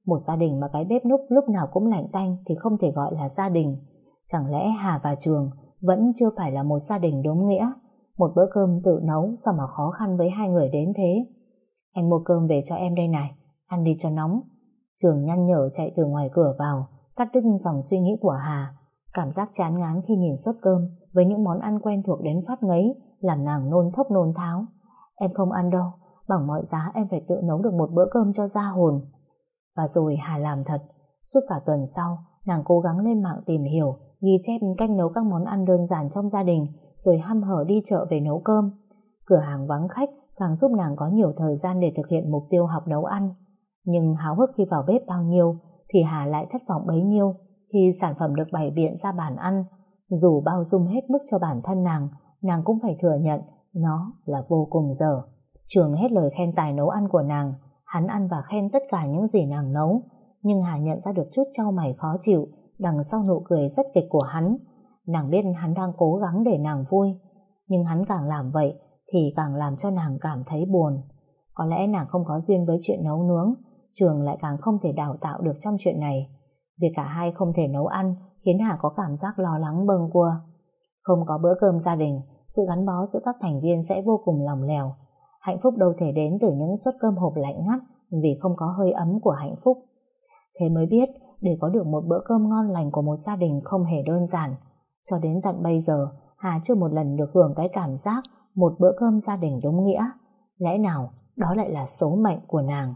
Speaker 1: Một gia đình mà cái bếp núc lúc nào cũng lạnh tanh thì không thể gọi là gia đình. Chẳng lẽ Hà và Trường vẫn chưa phải là một gia đình đúng nghĩa? Một bữa cơm tự nấu sao mà khó khăn với hai người đến thế? Anh mua cơm về cho em đây này, ăn đi cho nóng. Trường nhăn nhở chạy từ ngoài cửa vào, cắt đứt dòng suy nghĩ của Hà. Cảm giác chán ngán khi nhìn suất cơm với những món ăn quen thuộc đến phát ngấy làm nàng nôn thốc nôn tháo. Em không ăn đâu, bằng mọi giá em phải tự nấu được một bữa cơm cho ra hồn. Và rồi Hà làm thật. Suốt cả tuần sau, nàng cố gắng lên mạng tìm hiểu, ghi chép cách nấu các món ăn đơn giản trong gia đình, rồi hăm hở đi chợ về nấu cơm. Cửa hàng vắng khách càng giúp nàng có nhiều thời gian để thực hiện mục tiêu học nấu ăn. Nhưng háo hức khi vào bếp bao nhiêu thì Hà lại thất vọng bấy nhiêu khi sản phẩm được bày biện ra bàn ăn. Dù bao dung hết mức cho bản thân nàng cũng phải thừa nhận nó là vô cùng dở. Trường hết lời khen tài nấu ăn của nàng. Hắn ăn và khen tất cả những gì nàng nấu, nhưng Hà nhận ra được chút chau mày khó chịu đằng sau nụ cười rất kịch của hắn. Nàng biết hắn đang cố gắng để nàng vui, nhưng hắn càng làm vậy thì càng làm cho nàng cảm thấy buồn. Có lẽ nàng không có duyên với chuyện nấu nướng, Trường lại càng không thể đào tạo được trong chuyện này. Việc cả hai không thể nấu ăn khiến Hà có cảm giác lo lắng bâng quơ. Không có bữa cơm gia đình, sự gắn bó giữa các thành viên sẽ vô cùng lỏng lẻo. Hạnh phúc đâu thể đến từ những suất cơm hộp lạnh ngắt vì không có hơi ấm của hạnh phúc. Thế mới biết để có được một bữa cơm ngon lành của một gia đình không hề đơn giản. Cho đến tận bây giờ, Hà chưa một lần được hưởng cái cảm giác một bữa cơm gia đình đúng nghĩa. Lẽ nào đó lại là số mệnh của nàng?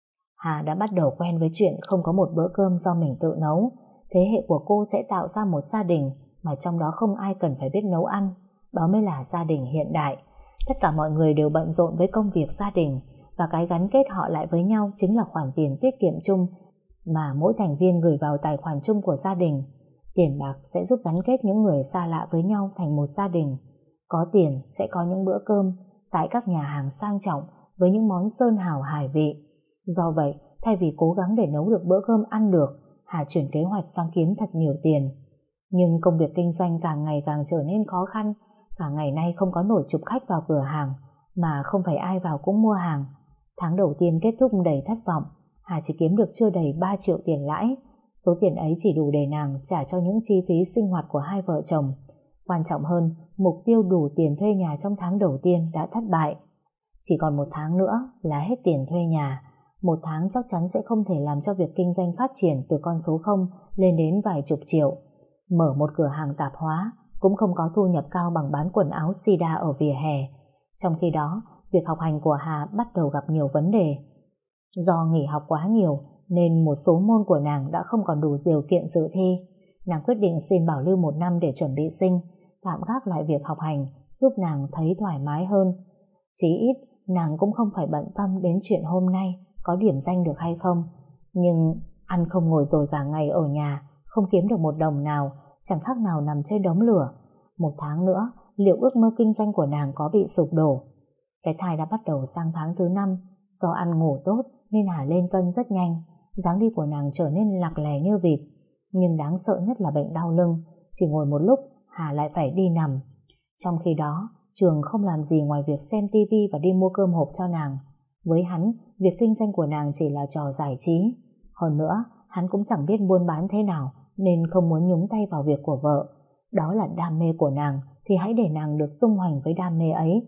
Speaker 1: Hà đã bắt đầu quen với chuyện không có một bữa cơm do mình tự nấu. Thế hệ của cô sẽ tạo ra một gia đình mà trong đó không ai cần phải biết nấu ăn. Đó mới là gia đình hiện đại. Tất cả mọi người đều bận rộn với công việc gia đình, và cái gắn kết họ lại với nhau chính là khoản tiền tiết kiệm chung mà mỗi thành viên gửi vào tài khoản chung của gia đình. Tiền bạc sẽ giúp gắn kết những người xa lạ với nhau thành một gia đình. Có tiền sẽ có những bữa cơm tại các nhà hàng sang trọng với những món sơn hào hải vị. Do vậy, thay vì cố gắng để nấu được bữa cơm ăn được, Hà chuyển kế hoạch sang kiếm thật nhiều tiền. Nhưng công việc kinh doanh càng ngày càng trở nên khó khăn. Cả ngày nay không có nổi chục khách vào cửa hàng, mà không phải ai vào cũng mua hàng. Tháng đầu tiên kết thúc đầy thất vọng. Hà chỉ kiếm được chưa đầy 3 triệu tiền lãi. Số tiền ấy chỉ đủ để nàng trả cho những chi phí sinh hoạt của hai vợ chồng. Quan trọng hơn, mục tiêu đủ tiền thuê nhà trong tháng đầu tiên đã thất bại. Chỉ còn một tháng nữa là hết tiền thuê nhà. Một tháng chắc chắn sẽ không thể làm cho việc kinh doanh phát triển từ con số 0 lên đến vài chục triệu. Mở một cửa hàng tạp hóa cũng không có thu nhập cao bằng bán quần áo sida ở vỉa hè. Trong khi đó, việc học hành của Hà bắt đầu gặp nhiều vấn đề. Do nghỉ học quá nhiều nên một số môn của nàng đã không còn đủ điều kiện dự thi. Nàng quyết định xin bảo lưu 1 năm để chuẩn bị sinh, tạm gác lại việc học hành, giúp nàng thấy thoải mái hơn. Chí ít, nàng cũng không phải bận tâm đến chuyện hôm nay có điểm danh được hay không. Nhưng ăn không ngồi rồi cả ngày ở nhà, không kiếm được một đồng nào, chẳng khác nào nằm trên đống lửa. 1 tháng nữa, liệu ước mơ kinh doanh của nàng có bị sụp đổ? Cái thai đã bắt đầu sang tháng thứ 5. Do ăn ngủ tốt nên Hà lên cân rất nhanh. Dáng đi của nàng trở nên lặc lè như vịt. Nhưng đáng sợ nhất là bệnh đau lưng. Chỉ ngồi một lúc, Hà lại phải đi nằm. Trong khi đó, Trường không làm gì ngoài việc xem tivi và đi mua cơm hộp cho nàng. Với hắn, việc kinh doanh của nàng chỉ là trò giải trí. Hơn nữa, hắn cũng chẳng biết buôn bán thế nào nên không muốn nhúng tay vào việc của vợ. Đó là đam mê của nàng thì hãy để nàng được tung hoành với đam mê ấy.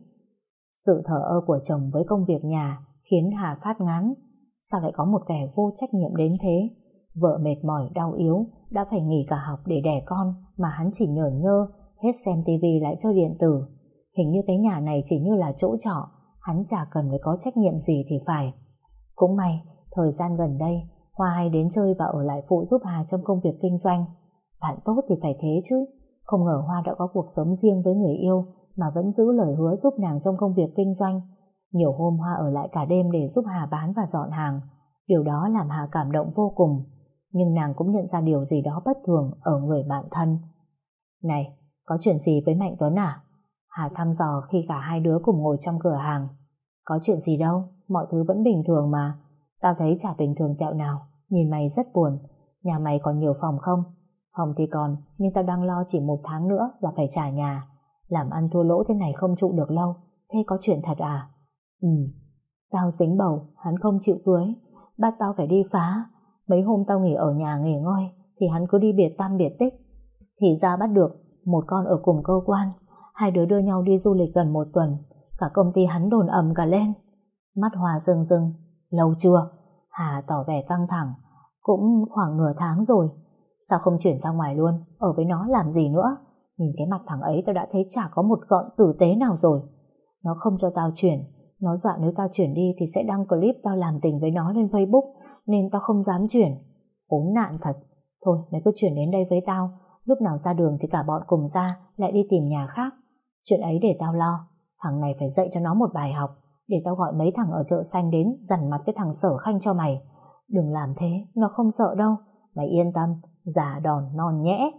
Speaker 1: Sự thờ ơ của chồng với công việc nhà khiến Hà phát ngán. Sao lại có một kẻ vô trách nhiệm đến thế? Vợ mệt mỏi đau yếu đã phải nghỉ cả học để đẻ con mà hắn chỉ nhởn nhơ, hết xem tivi lại chơi điện tử. Hình như cái nhà này chỉ như là chỗ trọ, hắn chả cần phải có trách nhiệm gì thì phải. Cũng may, thời gian gần đây Hoa hay đến chơi và ở lại phụ giúp Hà trong công việc kinh doanh. Bạn tốt thì phải thế chứ. Không ngờ Hoa đã có cuộc sống riêng với người yêu mà vẫn giữ lời hứa giúp nàng trong công việc kinh doanh. Nhiều hôm Hoa ở lại cả đêm để giúp Hà bán và dọn hàng. Điều đó làm Hà cảm động vô cùng. Nhưng nàng cũng nhận ra điều gì đó bất thường ở người bạn thân. Này, có chuyện gì với Mạnh Tuấn à? Hà thăm dò khi cả hai đứa cùng ngồi trong cửa hàng. Có chuyện gì đâu, mọi thứ vẫn bình thường mà. Tao thấy chả bình thường tẹo nào. Nhìn mày rất buồn. Nhà mày còn nhiều phòng không? Phòng thì còn, nhưng tao đang lo chỉ 1 tháng nữa là phải trả nhà. Làm ăn thua lỗ thế này không trụ được lâu. Thế có chuyện thật à? Tao dính bầu, hắn không chịu cưới. Bắt tao phải đi phá. Mấy hôm tao nghỉ ở nhà nghỉ ngơi thì hắn cứ đi biệt tăm biệt tích. Thì ra bắt được một con ở cùng cơ quan, hai đứa đưa nhau đi du lịch gần một tuần, cả công ty hắn đồn ầm cả lên. Mắt Hoa rưng rưng. Lâu chưa? Hà tỏ vẻ căng thẳng. Cũng khoảng nửa tháng rồi. Sao không chuyển ra ngoài luôn, ở với nó làm gì nữa? Nhìn cái mặt thằng ấy tao đã thấy chả có một gợn tử tế nào rồi. Nó không cho tao chuyển. Nó dọa nếu tao chuyển đi thì sẽ đăng clip tao làm tình với nó lên Facebook, nên tao không dám chuyển. Khốn nạn thật. Thôi mày cứ chuyển đến đây với tao, lúc nào ra đường thì cả bọn cùng ra, lại đi tìm nhà khác. Chuyện ấy để tao lo. Thằng này phải dạy cho nó một bài học. Để tao gọi mấy thằng ở chợ xanh đến dằn mặt cái thằng Sở Khanh cho mày. Đừng làm thế, nó không sợ đâu. Mày yên tâm, già đòn non nhẽ.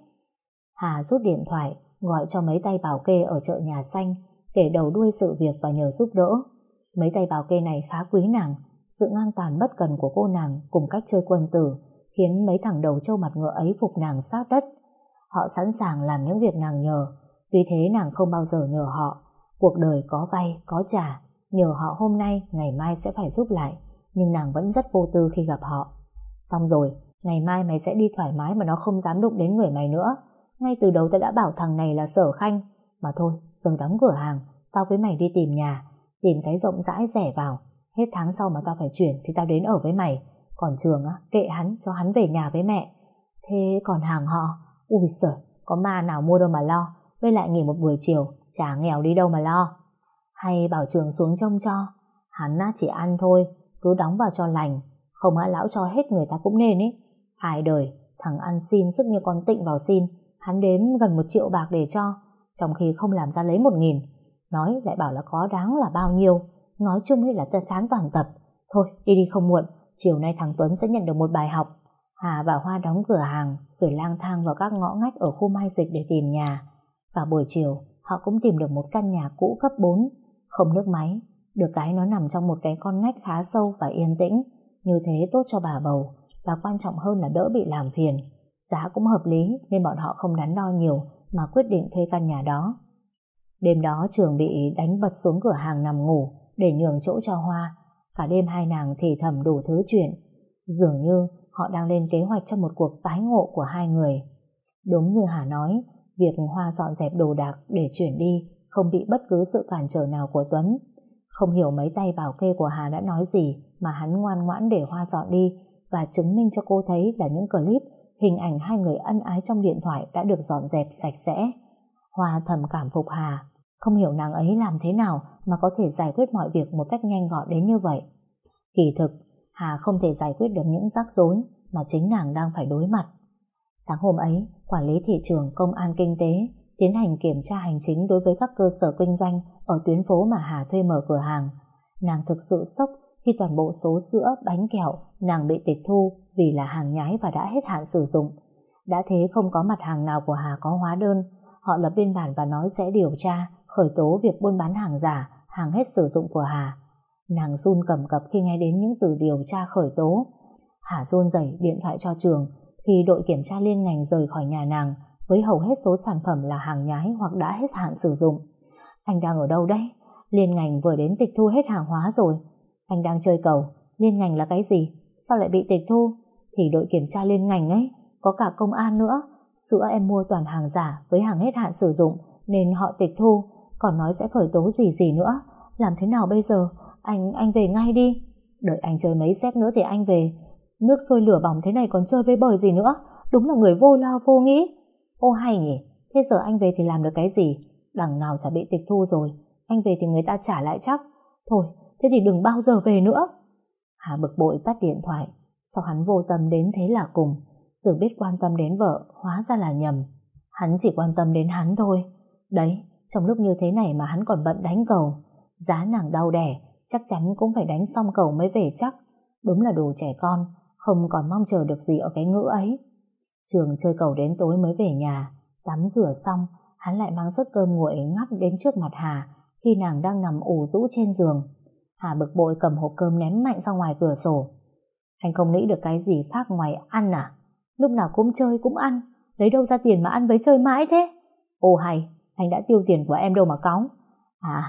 Speaker 1: Hà rút điện thoại, gọi cho mấy tay bảo kê ở chợ Nhà Xanh, kể đầu đuôi sự việc và nhờ giúp đỡ. Mấy tay bảo kê này khá quý nàng. Sự ngang tàn bất cần của cô nàng cùng cách chơi quân tử khiến mấy thằng đầu trâu mặt ngựa ấy phục nàng sát đất. Họ sẵn sàng làm những việc nàng nhờ. Tuy thế nàng không bao giờ nhờ họ. Cuộc đời có vay, có trả. Nhờ họ hôm nay, ngày mai sẽ phải giúp lại. Nhưng nàng vẫn rất vô tư khi gặp họ. Xong rồi, ngày mai mày sẽ đi thoải mái mà nó không dám đụng đến người mày nữa. Ngay từ đầu tao đã bảo thằng này là Sở Khanh. Mà thôi, giờ đóng cửa hàng, tao với mày đi tìm nhà. Tìm cái rộng rãi rẻ vào. Hết tháng sau mà tao phải chuyển thì tao đến ở với mày. Còn Trường á, kệ hắn, cho hắn về nhà với mẹ. Thế còn hàng họ? Ui giời, có ma nào mua đâu mà lo. Với lại nghỉ một buổi chiều, chả nghèo đi đâu mà lo. Hay bảo Trường xuống trông cho. Hắn á chỉ ăn thôi, cứ đóng vào cho lành. Không á lão cho hết người ta cũng nên ý. Hai đời, thằng ăn xin sức như con Tịnh vào xin. Hắn đếm gần 1 triệu bạc để cho, trong khi không làm ra lấy 1.000. Nói lại bảo là có đáng là bao nhiêu. Nói chung ấy là ta chán toàn tập. Thôi đi đi không muộn, chiều nay thằng Tuấn sẽ nhận được một bài học. Hà và Hoa đóng cửa hàng rồi lang thang vào các ngõ ngách ở khu Mai Dịch để tìm nhà. Và buổi chiều họ cũng tìm được một căn nhà cũ cấp 4, không nước máy. Được cái nó nằm trong một cái con ngách khá sâu và yên tĩnh. Như thế tốt cho bà bầu, và quan trọng hơn là đỡ bị làm phiền. Giá cũng hợp lý nên bọn họ không đắn đo nhiều mà quyết định thuê căn nhà đó. Đêm đó Trường bị đánh bật xuống cửa hàng nằm ngủ để nhường chỗ cho Hoa. Cả đêm hai nàng thì thầm đủ thứ chuyện. Dường như họ đang lên kế hoạch cho một cuộc tái ngộ của hai người. Đúng như Hà nói, việc Hoa dọn dẹp đồ đạc để chuyển đi không bị bất cứ sự cản trở nào của Tuấn. Không hiểu mấy tay bảo kê của Hà đã nói gì mà hắn ngoan ngoãn để Hoa dọn đi, và chứng minh cho cô thấy là những clip, hình ảnh hai người ân ái trong điện thoại đã được dọn dẹp sạch sẽ. Hoa thầm cảm phục Hà. Không hiểu nàng ấy làm thế nào mà có thể giải quyết mọi việc một cách nhanh gọn đến như vậy. Kỳ thực, Hà không thể giải quyết được những rắc rối mà chính nàng đang phải đối mặt. Sáng hôm ấy, quản lý thị trường, công an kinh tế tiến hành kiểm tra hành chính đối với các cơ sở kinh doanh ở tuyến phố mà Hà thuê mở cửa hàng. Nàng thực sự sốc khi toàn bộ số sữa, bánh kẹo nàng bị tịch thu vì là hàng nhái và đã hết hạn sử dụng. Đã thế không có mặt hàng nào của Hà có hóa đơn. Họ lập biên bản và nói sẽ điều tra, khởi tố việc buôn bán hàng giả, hàng hết sử dụng của Hà. Nàng run cầm cập khi nghe đến những từ điều tra khởi tố. Hà run rẩy điện thoại cho Trường khi đội kiểm tra liên ngành rời khỏi nhà nàng với hầu hết số sản phẩm là hàng nhái hoặc đã hết hạn sử dụng. Anh đang ở đâu đấy? Liên ngành vừa đến tịch thu hết hàng hóa rồi. Anh đang chơi cầu. Liên ngành là cái gì? Sao lại bị tịch thu? Thì đội kiểm tra liên ngành ấy, có cả công an nữa. Sữa em mua toàn hàng giả với hàng hết hạn sử dụng nên họ tịch thu. Còn nói sẽ khởi tố gì nữa. Làm thế nào bây giờ? Anh về ngay đi. Đợi anh chơi mấy set nữa thì anh về. Nước sôi lửa bỏng thế này còn chơi với bời gì nữa. Đúng là người vô lo vô nghĩ. Ô hay nhỉ. Thế giờ anh về thì làm được cái gì? Đằng nào chả bị tịch thu rồi. Anh về thì người ta trả lại chắc. Thôi thế thì đừng bao giờ về nữa. Hà bực bội tắt điện thoại. Sao hắn vô tâm đến thế là cùng. Tưởng biết quan tâm đến vợ, hóa ra là nhầm. Hắn chỉ quan tâm đến hắn thôi. Đấy, trong lúc như thế này mà hắn còn bận đánh cầu. Giá nàng đau đẻ, chắc chắn cũng phải đánh xong cầu mới về chắc. Đúng là đồ trẻ con, không còn mong chờ được gì ở cái ngữ ấy. Trường chơi cầu đến tối mới về nhà. Tắm rửa xong, hắn lại mang suất cơm nguội ngắt đến trước mặt Hà khi nàng đang nằm ủ rũ trên giường. Hà bực bội cầm hộp cơm ném mạnh ra ngoài cửa sổ. Anh không nghĩ được cái gì khác ngoài ăn à? Lúc nào cũng chơi cũng ăn, lấy đâu ra tiền mà ăn với chơi mãi thế? Ồ hay, anh đã tiêu tiền của em đâu mà cáu. À,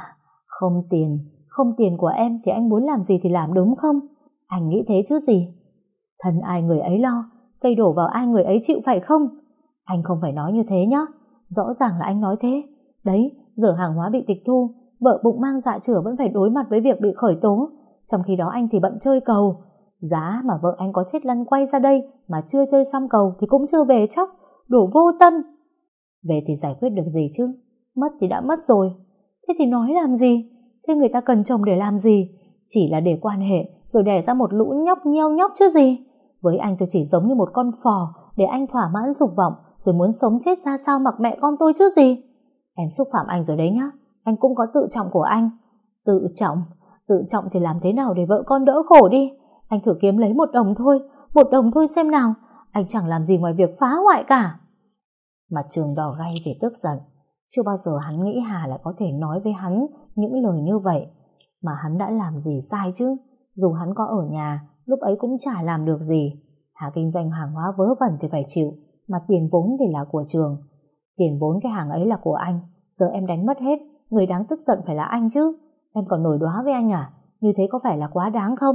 Speaker 1: không tiền của em thì anh muốn làm gì thì làm đúng không? Anh nghĩ thế chứ gì. Thân ai người ấy lo, cây đổ vào ai người ấy chịu phải không? Anh không phải nói như thế nhá. Rõ ràng là anh nói thế. Đấy, giờ hàng hóa bị tịch thu, vợ bụng mang dạ chửa vẫn phải đối mặt với việc bị khởi tố. Trong khi đó anh thì bận chơi cầu. Giá mà vợ anh có chết lăn quay ra đây mà chưa chơi xong cầu thì cũng chưa về chắc. Đồ vô tâm. Về thì giải quyết được gì chứ? Mất thì đã mất rồi. Thế thì nói làm gì? Thế người ta cần chồng để làm gì? Chỉ là để quan hệ rồi đẻ ra một lũ nhóc nheo nhóc chứ gì. Với anh tôi chỉ giống như một con phò để anh thỏa mãn dục vọng rồi muốn sống chết ra sao mặc mẹ con tôi chứ gì. Em xúc phạm anh rồi đấy nhá. Anh cũng có tự trọng của anh. Tự trọng thì làm thế nào để vợ con đỡ khổ đi. Anh thử kiếm lấy một đồng thôi xem nào. Anh chẳng làm gì ngoài việc phá hoại cả. Mặt Trường đỏ gay vì tức giận. Chưa bao giờ hắn nghĩ Hà lại có thể nói với hắn những lời như vậy. Mà hắn đã làm gì sai chứ? Dù hắn có ở nhà, lúc ấy cũng chả làm được gì. Hà kinh doanh hàng hóa vớ vẩn thì phải chịu, mà tiền vốn thì là của Trường. Tiền vốn cái hàng ấy là của anh. Giờ em đánh mất hết, người đáng tức giận phải là anh chứ. Em còn nổi đoá với anh à? Như thế có phải là quá đáng không?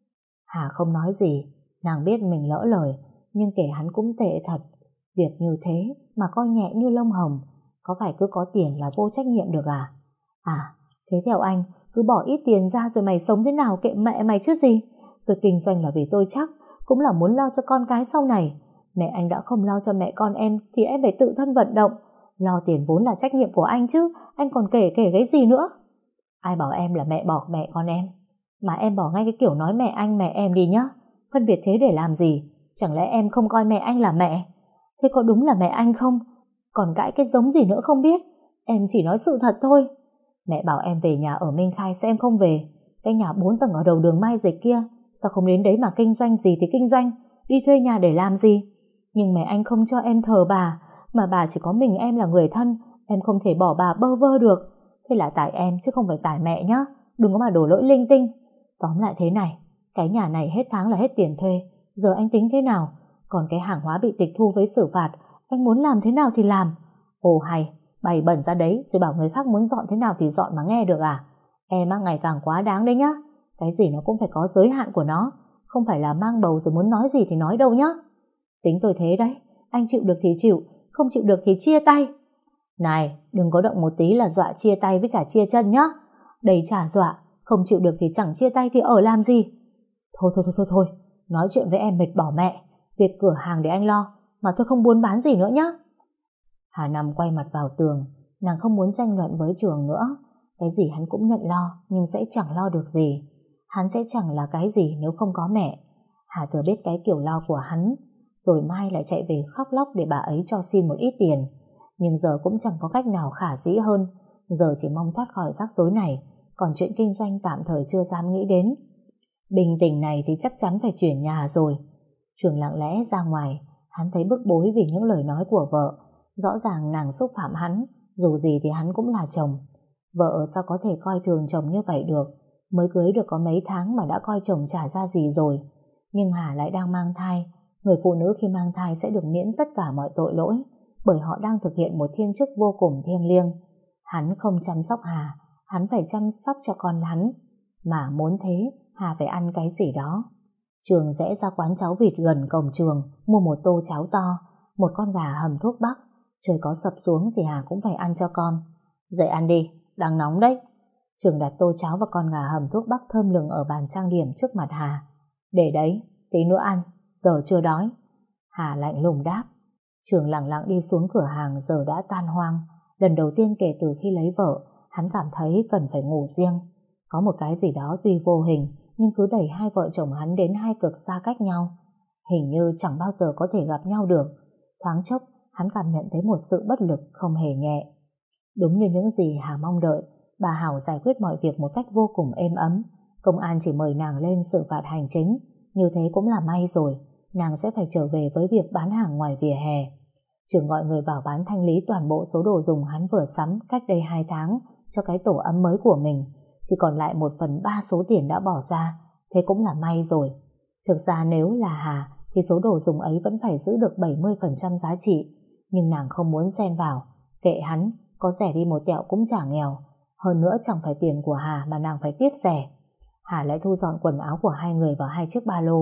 Speaker 1: Hà không nói gì. Nàng biết mình lỡ lời, nhưng kể hắn cũng tệ thật. Việc như thế mà coi nhẹ như lông hồng, có phải cứ có tiền là vô trách nhiệm được à? À, thế theo anh, cứ bỏ ít tiền ra rồi mày sống thế nào kệ mẹ mày chứ gì. Tôi kinh doanh là vì tôi chắc, cũng là muốn lo cho con cái sau này. Mẹ anh đã không lo cho mẹ con em thì em phải tự thân vận động. Lo tiền vốn là trách nhiệm của anh chứ, anh còn kể cái gì nữa. Ai bảo em là mẹ bỏ mẹ con em? Mà em bỏ ngay cái kiểu nói mẹ anh mẹ em đi nhá. Phân biệt thế để làm gì? Chẳng lẽ em không coi mẹ anh là mẹ? Thế có đúng là mẹ anh không? Còn cãi cái giống gì nữa không biết. Em chỉ nói sự thật thôi. Mẹ bảo em về nhà ở Minh Khai sao em không về? Cái nhà 4 tầng ở đầu đường Mai Dịch kia, sao không đến đấy mà kinh doanh gì thì kinh doanh, đi thuê nhà để làm gì? Nhưng mẹ anh không cho em thờ bà, mà bà chỉ có mình em là người thân, em không thể bỏ bà bơ vơ được. Thế là tại em chứ không phải tại mẹ nhá. Đừng có mà đổ lỗi linh tinh. Tóm lại thế này, cái nhà này hết tháng là hết tiền thuê. Giờ anh tính thế nào? Còn cái hàng hóa bị tịch thu với xử phạt, anh muốn làm thế nào thì làm. Ồ hay, bày bẩn ra đấy rồi bảo người khác muốn dọn thế nào thì dọn mà nghe được à? Em á ngày càng quá đáng đấy nhá. Cái gì nó cũng phải có giới hạn của nó, không phải là mang bầu rồi muốn nói gì thì nói đâu nhá. Tính tôi thế đấy, anh chịu được thì chịu, không chịu được thì chia tay. Này, đừng có động một tí là dọa chia tay với chả chia chân nhá. Đây chả dọa, không chịu được thì chẳng chia tay thì ở làm gì. Thôi, nói chuyện với em mệt bỏ mẹ. Việc cửa hàng để anh lo, mà tôi không buôn bán gì nữa nhá. Hà nằm quay mặt vào tường, nàng không muốn tranh luận với Trường nữa. Cái gì hắn cũng nhận lo, nhưng sẽ chẳng lo được gì. Hắn sẽ chẳng là cái gì nếu không có mẹ. Hà thừa biết cái kiểu lo của hắn, rồi mai lại chạy về khóc lóc để bà ấy cho xin một ít tiền. Nhưng giờ cũng chẳng có cách nào khả dĩ hơn. Giờ chỉ mong thoát khỏi rắc rối này, còn chuyện kinh doanh tạm thời chưa dám nghĩ đến. Bình tĩnh này thì chắc chắn phải chuyển nhà rồi. Trường lặng lẽ ra ngoài, hắn thấy bức bối vì những lời nói của vợ. Rõ ràng nàng xúc phạm hắn, dù gì thì hắn cũng là chồng. Vợ sao có thể coi thường chồng như vậy được? Mới cưới được có mấy tháng mà đã coi chồng chả ra gì rồi. Nhưng Hà lại đang mang thai. Người phụ nữ khi mang thai sẽ được miễn tất cả mọi tội lỗi, bởi họ đang thực hiện một thiên chức vô cùng thiêng liêng. Hắn không chăm sóc Hà, hắn phải chăm sóc cho con hắn. Mà muốn thế, Hà phải ăn cái gì đó. Trường rẽ ra quán cháo vịt gần cổng trường, mua một tô cháo to, một con gà hầm thuốc bắc. Trời có sập xuống thì Hà cũng phải ăn cho con. Dậy ăn đi, đang nóng đấy. Trường đặt tô cháo và con gà hầm thuốc bắc thơm lừng ở bàn trang điểm trước mặt Hà. Để đấy, tí nữa ăn, giờ chưa đói. Hà lạnh lùng đáp. Trường lặng lặng đi xuống cửa hàng giờ đã tan hoang. Lần đầu tiên kể từ khi lấy vợ, hắn cảm thấy cần phải ngủ riêng. Có một cái gì đó tuy vô hình, nhưng cứ đẩy hai vợ chồng hắn đến hai cực xa cách nhau. Hình như chẳng bao giờ có thể gặp nhau được. Thoáng chốc, hắn cảm nhận thấy một sự bất lực không hề nhẹ. Đúng như những gì Hà mong đợi, bà Hảo giải quyết mọi việc một cách vô cùng êm ấm. Công an chỉ mời nàng lên xử phạt hành chính. Như thế cũng là may rồi, nàng sẽ phải trở về với việc bán hàng ngoài vỉa hè. Trường gọi người vào bán thanh lý toàn bộ số đồ dùng hắn vừa sắm cách đây 2 tháng cho cái tổ ấm mới của mình. Chỉ còn lại 1/3 số tiền đã bỏ ra, thế cũng là may rồi. Thực ra nếu là Hà thì số đồ dùng ấy vẫn phải giữ được 70% giá trị, nhưng nàng không muốn xen vào. Kệ hắn, có rẻ đi một tẹo cũng chả nghèo. Hơn nữa chẳng phải tiền của Hà mà nàng phải tiếc rẻ. Hà lại thu dọn quần áo của hai người vào 2 chiếc ba lô.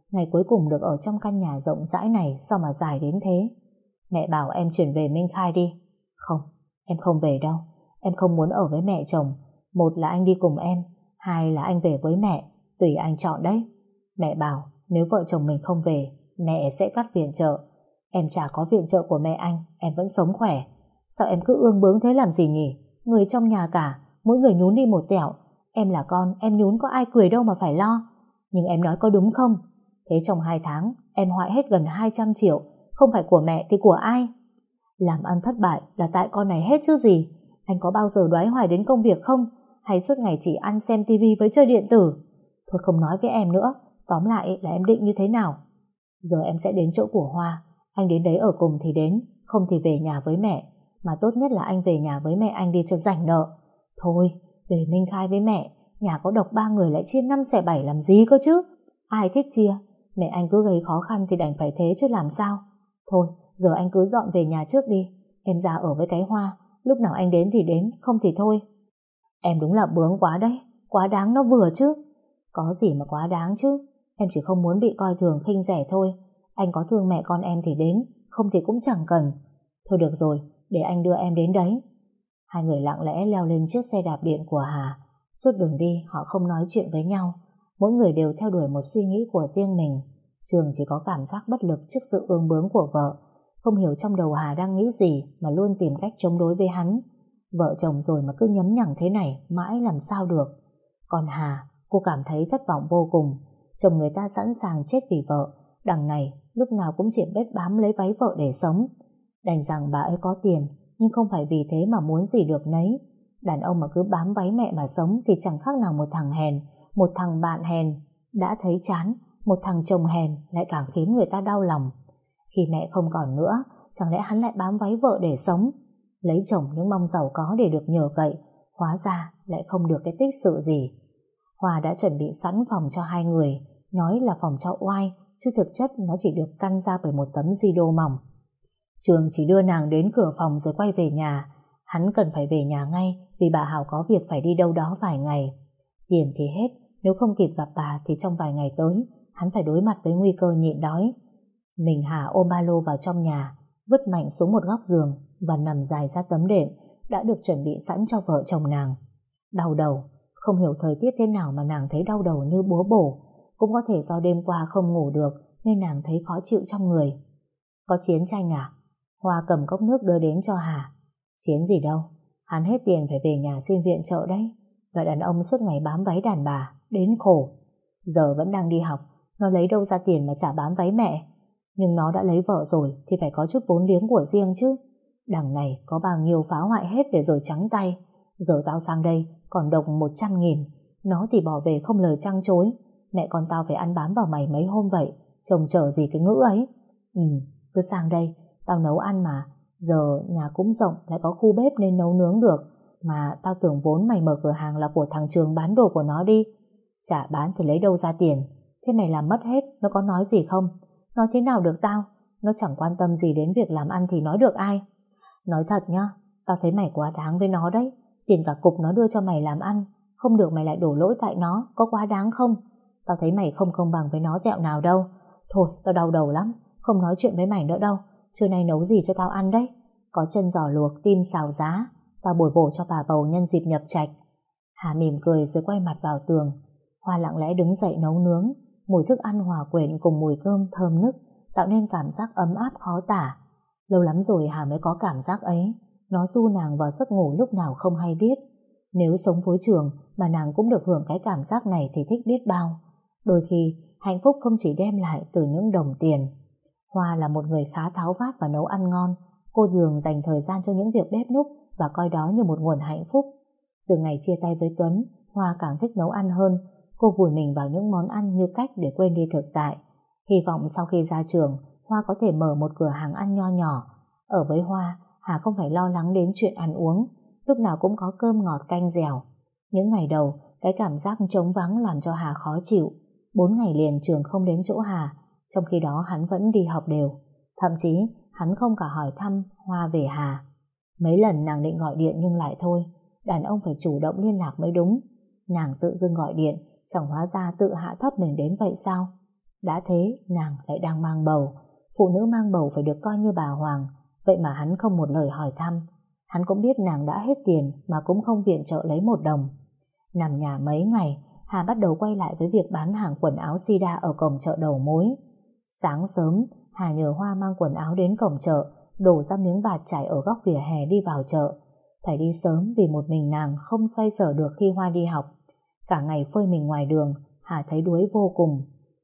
Speaker 1: ngày cuối cùng được ở trong căn nhà rộng rãi này sao mà dài đến thế. Mẹ bảo em chuyển về Minh Khai đi. Không, em không về đâu. Em không muốn ở với mẹ chồng. Một là anh đi cùng em, hai là anh về với mẹ. Tùy anh chọn đấy. Mẹ bảo nếu vợ chồng mình không về, mẹ sẽ cắt viện trợ. Em chả có viện trợ của mẹ anh, em vẫn sống khỏe. Sao em cứ ương bướng thế làm gì nhỉ? Người trong nhà cả, mỗi người nhún đi một tẹo. Em là con, em nhún có ai cười đâu mà phải lo. Nhưng em nói có đúng không? Thế trong 2 tháng, em hoại hết gần 200 triệu. Không phải của mẹ thì của ai? Làm ăn thất bại là tại con này hết chứ gì. Anh có bao giờ đoái hoài đến công việc không? Hay suốt ngày chỉ ăn xem tivi với chơi điện tử? Thôi không nói với em nữa. Tóm lại là em định như thế nào? Giờ em sẽ đến chỗ của Hoa. Anh đến đấy ở cùng thì đến, không thì về nhà với mẹ. Mà tốt nhất là anh về nhà với mẹ anh đi cho rảnh nợ. Thôi, về Minh Khai với mẹ. Nhà có độc 3 người lại chia 5 xẻ 7 làm gì cơ chứ? Ai thích chia? Mẹ anh cứ gây khó khăn thì đành phải thế chứ làm sao? Thôi, giờ anh cứ dọn về nhà trước đi. Em ra ở với cái Hoa. Lúc nào anh đến thì đến, không thì thôi. Em đúng là bướng quá đấy. Quá đáng nó vừa chứ. Có gì mà quá đáng chứ. Em chỉ không muốn bị coi thường khinh rẻ thôi. Anh có thương mẹ con em thì đến, không thì cũng chẳng cần. Thôi được rồi, để anh đưa em đến đấy. Hai người lặng lẽ leo lên chiếc xe đạp điện của Hà. Suốt đường đi họ không nói chuyện với nhau. Mỗi người đều theo đuổi một suy nghĩ của riêng mình. Trường chỉ có cảm giác bất lực trước sự ương bướng của vợ. Không hiểu trong đầu Hà đang nghĩ gì mà luôn tìm cách chống đối với hắn. Vợ chồng rồi mà cứ nhấm nhằng thế này mãi làm sao được. Còn Hà, cô cảm thấy thất vọng vô cùng. Chồng người ta sẵn sàng chết vì vợ, đằng này lúc nào cũng chỉ biết bám lấy váy vợ để sống. Đành rằng bà ấy có tiền, nhưng không phải vì thế mà muốn gì được nấy. Đàn ông mà cứ bám váy mẹ mà sống thì chẳng khác nào một thằng hèn, một thằng bạn hèn. Đã thấy chán, một thằng chồng hèn lại càng khiến người ta đau lòng. Khi mẹ không còn nữa, chẳng lẽ hắn lại bám váy vợ để sống? Lấy chồng nhưng mong giàu có để được nhờ cậy, hóa ra lại không được cái tích sự gì. Hòa đã chuẩn bị sẵn phòng cho hai người, nói là phòng cho oai, chứ thực chất nó chỉ được căn ra bởi một tấm di đô mỏng. Trường chỉ đưa nàng đến cửa phòng rồi quay về nhà. Hắn cần phải về nhà ngay vì bà Hảo có việc phải đi đâu đó vài ngày. Tiền thì hết, nếu không kịp gặp bà thì trong vài ngày tới hắn phải đối mặt với nguy cơ nhịn đói. Mình Hà ôm ba lô vào trong nhà, vứt mạnh xuống một góc giường và nằm dài ra tấm đệm đã được chuẩn bị sẵn cho vợ chồng nàng. Đau đầu, không hiểu thời tiết thế nào mà nàng thấy đau đầu như búa bổ. Cũng có thể do đêm qua không ngủ được nên nàng thấy khó chịu trong người. Có chiến tranh à? Hoa cầm cốc nước đưa đến cho Hà. Chiến gì đâu, hắn hết tiền phải về nhà xin viện trợ đấy. Loại đàn ông suốt ngày bám váy đàn bà, đến khổ. Giờ vẫn đang đi học, nó lấy đâu ra tiền mà trả bám váy mẹ. Nhưng nó đã lấy vợ rồi thì phải có chút vốn liếng của riêng chứ. Đằng này có bao nhiêu phá hoại hết để rồi trắng tay. Giờ tao sang đây còn độc 100.000. Nó thì bỏ về không lời trăng chối. Mẹ con tao phải ăn bám vào mày mấy hôm vậy. Chồng chờ gì cái ngữ ấy. Cứ sang đây, tao nấu ăn mà. Giờ nhà cũng rộng, lại có khu bếp nên nấu nướng được. Mà tao tưởng vốn mày mở cửa hàng là của thằng Trường bán đồ của nó đi. Chả bán thì lấy đâu ra tiền. Thế mày làm mất hết, nó có nói gì không? Nói thế nào được tao? Nó chẳng quan tâm gì đến việc làm ăn thì nói được ai. Nói thật nhá, tao thấy mày quá đáng với nó đấy. Tiền cả cục nó đưa cho mày làm ăn, không được mày lại đổ lỗi tại nó, có quá đáng không? Tao thấy mày không công bằng với nó tẹo nào đâu. Thôi, tao đau đầu lắm, không nói chuyện với mày nữa đâu. Trưa nay nấu gì cho tao ăn đấy? Có chân giò luộc, tim xào giá. Tao bồi bổ cho bà bầu nhân dịp nhập trạch. Hà mỉm cười rồi quay mặt vào tường. Hoa lặng lẽ đứng dậy nấu nướng. Mùi thức ăn hòa quyện cùng mùi cơm thơm nức tạo nên cảm giác ấm áp khó tả. Lâu lắm rồi Hà mới có cảm giác ấy. Nó du nàng vào giấc ngủ lúc nào không hay biết. Nếu sống với Trường mà nàng cũng được hưởng cái cảm giác này thì thích biết bao. Đôi khi hạnh phúc không chỉ đem lại từ những đồng tiền. Hoa là một người khá tháo vát và nấu ăn ngon. Cô thường dành thời gian cho những việc bếp núc và coi đó như một nguồn hạnh phúc. Từ ngày chia tay với Tuấn, Hoa càng thích nấu ăn hơn. Cô vùi mình vào những món ăn như cách để quên đi thực tại. Hy vọng sau khi ra trường, Hoa có thể mở một cửa hàng ăn nho nhỏ. Ở với Hoa, Hà không phải lo lắng đến chuyện ăn uống, lúc nào cũng có cơm ngọt canh dẻo. Những ngày đầu, cái cảm giác trống vắng làm cho Hà khó chịu. 4 ngày liền Trường không đến chỗ Hà, trong khi đó hắn vẫn đi học đều. Thậm chí, hắn không cả hỏi thăm Hoa về Hà. Mấy lần nàng định gọi điện nhưng lại thôi, đàn ông phải chủ động liên lạc mới đúng. Nàng tự dưng gọi điện, chẳng hóa ra tự hạ thấp mình đến vậy sao? Đã thế nàng lại đang mang bầu. Phụ nữ mang bầu phải được coi như bà hoàng. Vậy mà hắn không một lời hỏi thăm. Hắn cũng biết nàng đã hết tiền mà cũng không viện trợ lấy một đồng. Nằm nhà mấy ngày, Hà bắt đầu quay lại với việc bán hàng quần áo sida ở cổng chợ đầu mối. Sáng sớm, Hà nhờ Hoa mang quần áo đến cổng chợ, đổ ra miếng bạt trải ở góc vỉa hè đi vào chợ. Phải đi sớm vì một mình nàng không xoay sở được khi Hoa đi học. Cả ngày phơi mình ngoài đường, Hà thấy đuối vô cùng.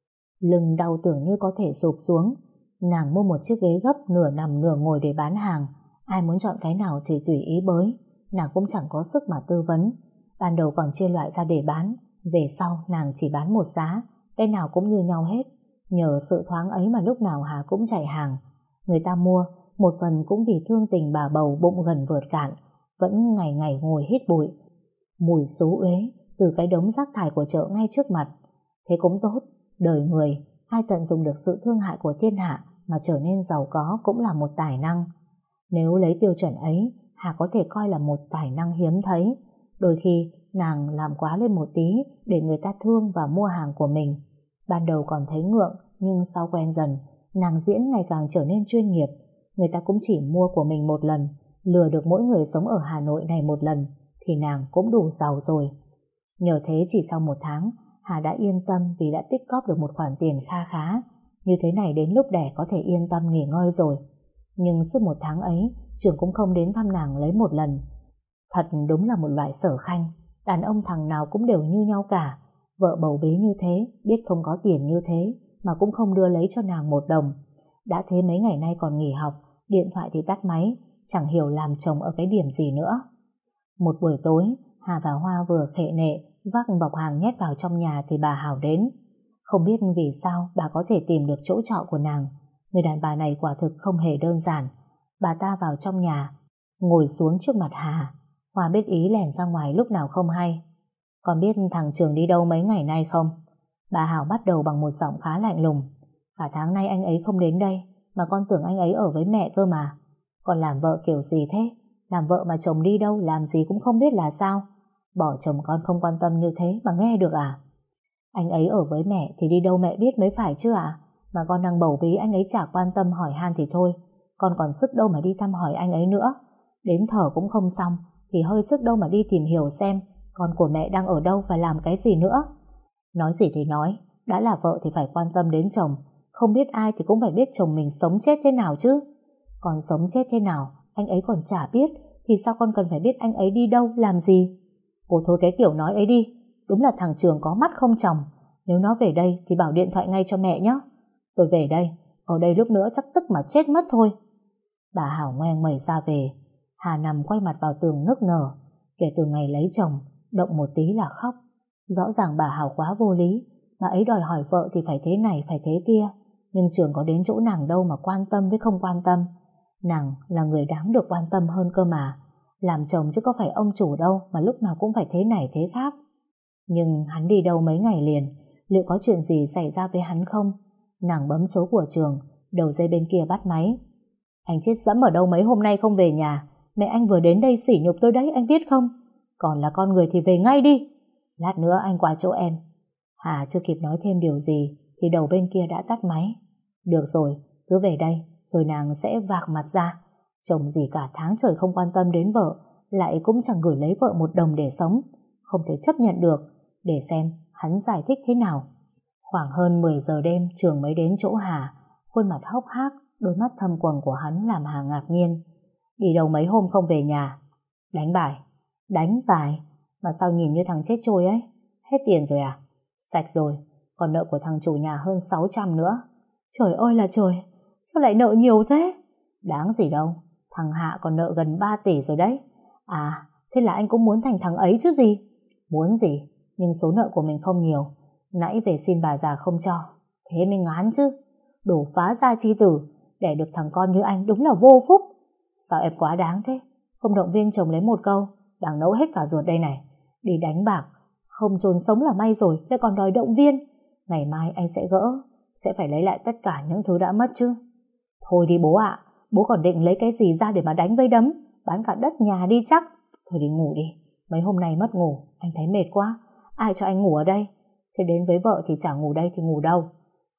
Speaker 1: Lưng đau tưởng như có thể sụp xuống. Nàng mua một chiếc ghế gấp nửa nằm nửa ngồi để bán hàng. Ai muốn chọn cái nào thì tùy ý bới. Nàng cũng chẳng có sức mà tư vấn. Ban đầu còn chia loại ra để bán. Về sau nàng chỉ bán một giá, cái nào cũng như nhau hết. Nhờ sự thoáng ấy mà lúc nào Hà cũng chạy hàng. Người ta mua, một phần cũng vì thương tình bà bầu bụng gần vượt cạn, vẫn ngày ngày ngồi hít bụi. Mùi xú uế từ cái đống rác thải của chợ ngay trước mặt. Thế cũng tốt, đời người, ai tận dụng được sự thương hại của thiên hạ mà trở nên giàu có cũng là một tài năng. Nếu lấy tiêu chuẩn ấy, Hà có thể coi là một tài năng hiếm thấy. Đôi khi nàng làm quá lên một tí để người ta thương và mua hàng của mình. Ban đầu còn thấy ngượng, nhưng sau quen dần, nàng diễn ngày càng trở nên chuyên nghiệp. Người ta cũng chỉ mua của mình một lần, lừa được mỗi người sống ở Hà Nội này một lần, thì nàng cũng đủ giàu rồi. Nhờ thế chỉ sau một tháng, Hà đã yên tâm vì đã tích cóp được một khoản tiền kha khá. Như thế này đến lúc đẻ có thể yên tâm nghỉ ngơi rồi. Nhưng suốt một tháng ấy, Trường cũng không đến thăm nàng lấy một lần. Thật đúng là một loại sở khanh. Đàn ông thằng nào cũng đều như nhau cả. Vợ bầu bí như thế, biết không có tiền như thế, mà cũng không đưa lấy cho nàng một đồng. Đã thế mấy ngày nay còn nghỉ học, điện thoại thì tắt máy, chẳng hiểu làm chồng ở cái điểm gì nữa. Một buổi tối, Hà và Hoa vừa khệ nệ vác bọc hàng nhét vào trong nhà thì bà Hảo đến. Không biết vì sao bà có thể tìm được chỗ trọ của nàng. Người đàn bà này quả thực không hề đơn giản. Bà ta vào trong nhà, ngồi xuống trước mặt Hà. Hoa biết ý lẻn ra ngoài lúc nào không hay. Con biết thằng Trường đi đâu mấy ngày nay không? Bà Hảo bắt đầu bằng một giọng khá lạnh lùng. Cả tháng nay anh ấy không đến đây, mà con tưởng anh ấy ở với mẹ cơ mà. Con làm vợ kiểu gì thế? Làm vợ mà chồng đi đâu làm gì cũng không biết là sao? Bỏ chồng con không quan tâm như thế mà nghe được à? Anh ấy ở với mẹ thì đi đâu mẹ biết mới phải chứ ạ? Mà con đang bầu bí anh ấy chả quan tâm hỏi han thì thôi. Con còn sức đâu mà đi thăm hỏi anh ấy nữa. Đến thở cũng không xong thì hơi sức đâu mà đi tìm hiểu xem con của mẹ đang ở đâu và làm cái gì nữa. Nói gì thì nói, đã là vợ thì phải quan tâm đến chồng. Không biết ai thì cũng phải biết chồng mình sống chết thế nào chứ. Còn sống chết thế nào anh ấy còn chả biết, thì sao con cần phải biết anh ấy đi đâu làm gì? Cô thôi cái kiểu nói ấy đi. Đúng là thằng Trường có mắt không tròng. Nếu nó về đây thì bảo điện thoại ngay cho mẹ nhé. Tôi về đây, ở đây lúc nữa chắc tức mà chết mất thôi. Bà Hảo ngoe nguẩy ra về. Hà nằm quay mặt vào tường nức nở. Kể từ ngày lấy chồng, động một tí là khóc. Rõ ràng bà Hảo quá vô lý. Bà ấy đòi hỏi vợ thì phải thế này phải thế kia. Nhưng Trường có đến chỗ nàng đâu mà quan tâm với không quan tâm. Nàng là người đáng được quan tâm hơn cơ mà. Làm chồng chứ có phải ông chủ đâu mà lúc nào cũng phải thế này thế khác. Nhưng hắn đi đâu mấy ngày liền, liệu có chuyện gì xảy ra với hắn không? Nàng bấm số của Trường, đầu dây bên kia bắt máy. Anh chết dẫm ở đâu mấy hôm nay không về nhà? Mẹ anh vừa đến đây sỉ nhục tôi đấy, anh biết không? Còn là con người thì về ngay đi. Lát nữa anh qua chỗ em. Hà chưa kịp nói thêm điều gì thì đầu bên kia đã tắt máy. Được rồi, cứ về đây rồi nàng sẽ vạc mặt ra. Chồng gì cả tháng trời không quan tâm đến vợ, lại cũng chẳng gửi lấy vợ một đồng để sống. Không thể chấp nhận được. Để xem hắn giải thích thế nào. Khoảng hơn 10 giờ đêm Trường mới đến chỗ Hà. Khuôn mặt hốc hác, đôi mắt thâm quầng của hắn làm Hà ngạc nhiên. Đi đâu mấy hôm không về nhà? Đánh bài. Đánh bài? Mà sao nhìn như thằng chết trôi ấy? Hết tiền rồi à? Sạch rồi. Còn nợ của thằng chủ nhà hơn 600 nữa. Trời ơi là trời, sao lại nợ nhiều thế? Đáng gì đâu, thằng Hạ còn nợ gần 3 tỷ rồi đấy. À, thế là anh cũng muốn thành thằng ấy chứ gì? Muốn gì, nhưng số nợ của mình không nhiều. Nãy về xin bà già không cho, thế mới ngán chứ. Đổ phá gia chi tử, để được thằng con như anh đúng là vô phúc. Sao em quá đáng thế? Không động viên chồng lấy một câu, đang nấu hết cả ruột đây này. Đi đánh bạc, không chôn sống là may rồi, lại còn đòi động viên. Ngày mai anh sẽ gỡ, sẽ phải lấy lại tất cả những thứ đã mất chứ. Thôi đi bố ạ, bố còn định lấy cái gì ra để mà đánh với đấm, bán cả đất nhà đi chắc. Thôi đi ngủ đi, mấy hôm nay mất ngủ, anh thấy mệt quá. Ai cho anh ngủ ở đây? Thế đến với vợ thì chả ngủ đây thì ngủ đâu.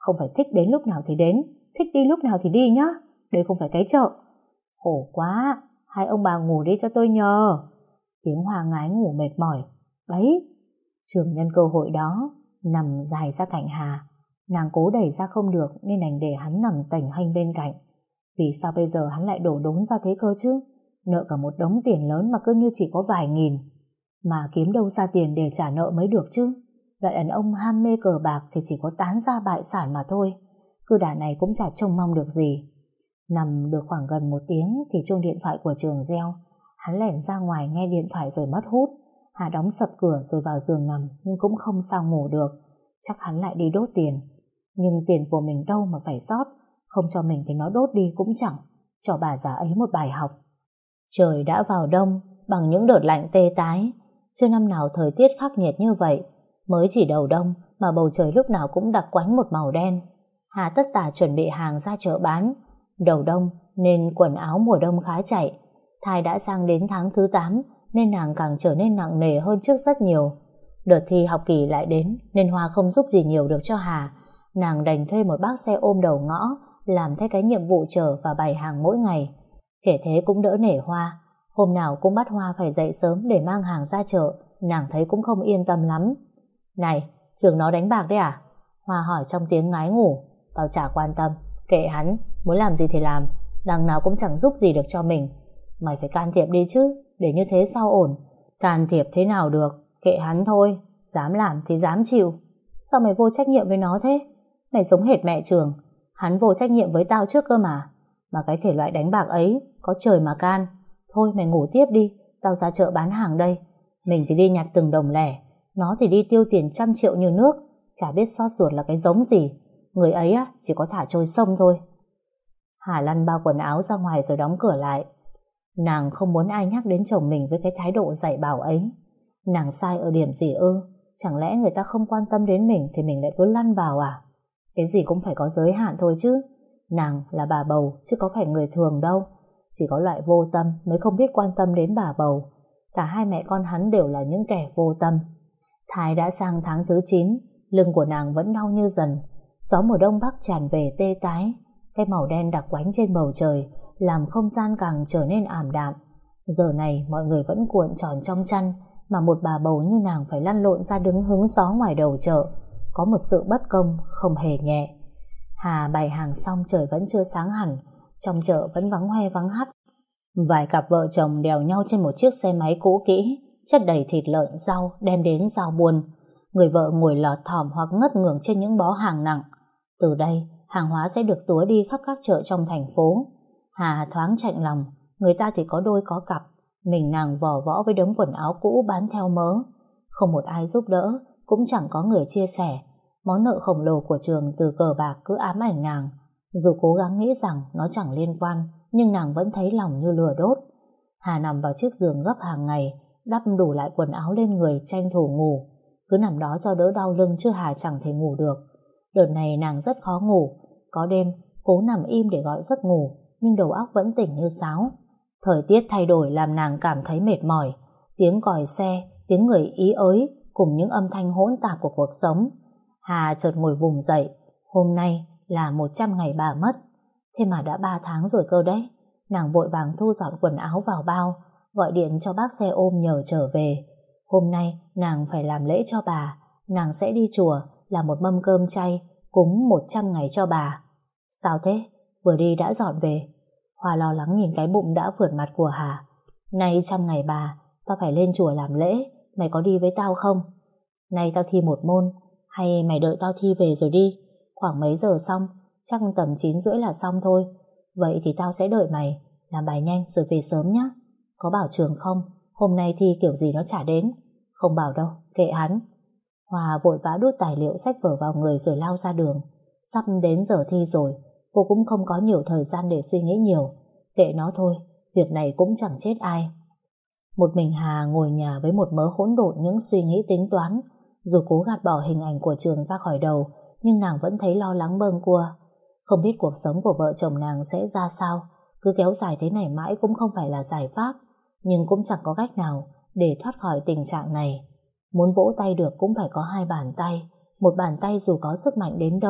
Speaker 1: Không phải thích đến lúc nào thì đến, thích đi lúc nào thì đi nhá. Đây không phải cái chợ. Khổ quá, hai ông bà ngủ đi cho tôi nhờ. Tiếng Hoa ngái ngủ mệt mỏi. Đấy, Trường nhân cơ hội đó nằm dài ra cạnh Hà. Nàng cố đẩy ra không được nên đành để hắn nằm tành hênh bên cạnh. Vì sao bây giờ hắn lại đổ đốn ra thế cơ chứ? Nợ cả một đống tiền lớn mà cứ như chỉ có vài nghìn. Mà kiếm đâu ra tiền để trả nợ mới được chứ? Loại đàn ông ham mê cờ bạc thì chỉ có tán gia bại sản mà thôi. Cứ đả này cũng chả trông mong được gì. Nằm được khoảng gần 1 tiếng thì chuông điện thoại của Trường reo. Hắn lẻn ra ngoài nghe điện thoại rồi mất hút. Hà đóng sập cửa rồi vào giường nằm nhưng cũng không sao ngủ được. Chắc hắn lại đi đốt tiền. Nhưng tiền của mình đâu mà phải sót. Không cho mình thì nó đốt đi cũng chẳng. Cho bà già ấy một bài học. Trời đã vào đông bằng những đợt lạnh tê tái. Chưa năm nào thời tiết khắc nghiệt như vậy. Mới chỉ đầu đông mà bầu trời lúc nào cũng đặc quánh một màu đen. Hà tất tả chuẩn bị hàng ra chợ bán. Đầu đông nên quần áo mùa đông khá chạy. Thai đã sang đến tháng thứ 8 nên nàng càng trở nên nặng nề hơn trước rất nhiều. Đợt thi học kỳ lại đến nên Hoa không giúp gì nhiều được cho Hà. Nàng đành thuê một bác xe ôm đầu ngõ làm thay cái nhiệm vụ chở và bày hàng mỗi ngày. Kể thế cũng đỡ nể Hoa. Hôm nào cũng bắt Hoa phải dậy sớm để mang hàng ra chợ. Nàng thấy cũng không yên tâm lắm. Này, Trường nó đánh bạc đấy à? Hoa hỏi trong tiếng ngái ngủ. Tao chả quan tâm, kệ hắn, muốn làm gì thì làm. Đằng nào cũng chẳng giúp gì được cho mình. Mày phải can thiệp đi chứ, để như thế sao ổn. Can thiệp thế nào được, kệ hắn thôi. Dám làm thì dám chịu. Sao mày vô trách nhiệm với nó thế? Mày giống hệt mẹ Trường. Hắn vô trách nhiệm với tao trước cơ mà. Mà cái thể loại đánh bạc ấy có trời mà can. Thôi mày ngủ tiếp đi, tao ra chợ bán hàng đây. Mình thì đi nhặt từng đồng lẻ, nó thì đi tiêu tiền trăm triệu như nước. Chả biết xót ruột là cái giống gì. Người ấy á chỉ có thả trôi sông thôi. Hà lăn bao quần áo ra ngoài rồi đóng cửa lại. Nàng không muốn ai nhắc đến chồng mình với cái thái độ dạy bảo ấy. Nàng sai ở điểm gì ư? Chẳng lẽ người ta không quan tâm đến mình thì mình lại cứ lăn vào à? Cái gì cũng phải có giới hạn thôi chứ. Nàng là bà bầu chứ có phải người thường đâu. Chỉ có loại vô tâm mới không biết quan tâm đến bà bầu. Cả hai mẹ con hắn đều là những kẻ vô tâm. Thai đã sang tháng thứ 9, lưng của nàng vẫn đau như dần. Gió mùa đông bắc tràn về tê tái. Cái màu đen đặc quánh trên bầu trời làm không gian càng trở nên ảm đạm. Giờ này mọi người vẫn cuộn tròn trong chăn, mà một bà bầu như nàng phải lăn lộn ra đứng hứng gió ngoài đầu chợ. Có một sự bất công không hề nhẹ. Hà bày hàng xong trời vẫn chưa sáng hẳn. Trong chợ vẫn vắng hoe vắng hắt. Vài cặp vợ chồng đèo nhau trên một chiếc xe máy cũ kỹ, chất đầy thịt lợn, rau đem đến giao buôn. Người vợ ngồi lọt thỏm hoặc ngất ngưởng trên những bó hàng nặng. Từ đây, hàng hóa sẽ được túa đi khắp các chợ trong thành phố. Hà thoáng chạnh lòng, người ta thì có đôi có cặp, mình nàng vò võ với đống quần áo cũ bán theo mớ. Không một ai giúp đỡ, cũng chẳng có người chia sẻ. Món nợ khổng lồ của Trường từ cờ bạc cứ ám ảnh nàng. Dù cố gắng nghĩ rằng nó chẳng liên quan, nhưng nàng vẫn thấy lòng như lửa đốt. Hà nằm vào chiếc giường gấp hàng ngày, đắp đủ lại quần áo lên người tranh thủ ngủ. Cứ nằm đó cho đỡ đau lưng chứ Hà chẳng thể ngủ được. Đợt này nàng rất khó ngủ. Có đêm cố nằm im để gọi giấc ngủ, nhưng đầu óc vẫn tỉnh như sáo. Thời tiết thay đổi làm nàng cảm thấy mệt mỏi. Tiếng còi xe, tiếng người ý ới cùng những âm thanh hỗn tạp của cuộc sống. Hà chợt ngồi vùng dậy. Hôm nay là 100 ngày bà mất. Thế mà đã 3 tháng rồi cơ đấy. Nàng vội vàng thu dọn quần áo vào bao, gọi điện cho bác xe ôm nhờ trở về. Hôm nay nàng phải làm lễ cho bà. Nàng sẽ đi chùa làm một mâm cơm chay cúng 100 ngày cho bà. Sao thế? Vừa đi đã dọn về. Hoa lo lắng nhìn cái bụng đã phượt mặt của Hà. Nay 100 ngày bà, tao phải lên chùa làm lễ. Mày có đi với tao không? Nay tao thi một môn, hay mày đợi tao thi về rồi đi? Khoảng mấy giờ xong? Chắc tầm 9:30 là xong thôi. Vậy thì tao sẽ đợi mày. Làm bài nhanh rồi về sớm nhé. Có bảo Trường không? Hôm nay thi kiểu gì nó chả đến. Không bảo đâu, kệ hắn. Hòa vội vã đút tài liệu sách vở vào người rồi lao ra đường. Sắp đến giờ thi rồi, cô cũng không có nhiều thời gian để suy nghĩ nhiều. Kệ nó thôi, việc này cũng chẳng chết ai. Một mình Hà ngồi nhà với một mớ hỗn độn những suy nghĩ tính toán. Dù cố gạt bỏ hình ảnh của Trường ra khỏi đầu, nhưng nàng vẫn thấy lo lắng bâng quơ. Không biết cuộc sống của vợ chồng nàng sẽ ra sao. Cứ kéo dài thế này mãi cũng không phải là giải pháp, nhưng cũng chẳng có cách nào để thoát khỏi tình trạng này. Muốn vỗ tay được cũng phải có hai bàn tay. Một bàn tay dù có sức mạnh đến đâu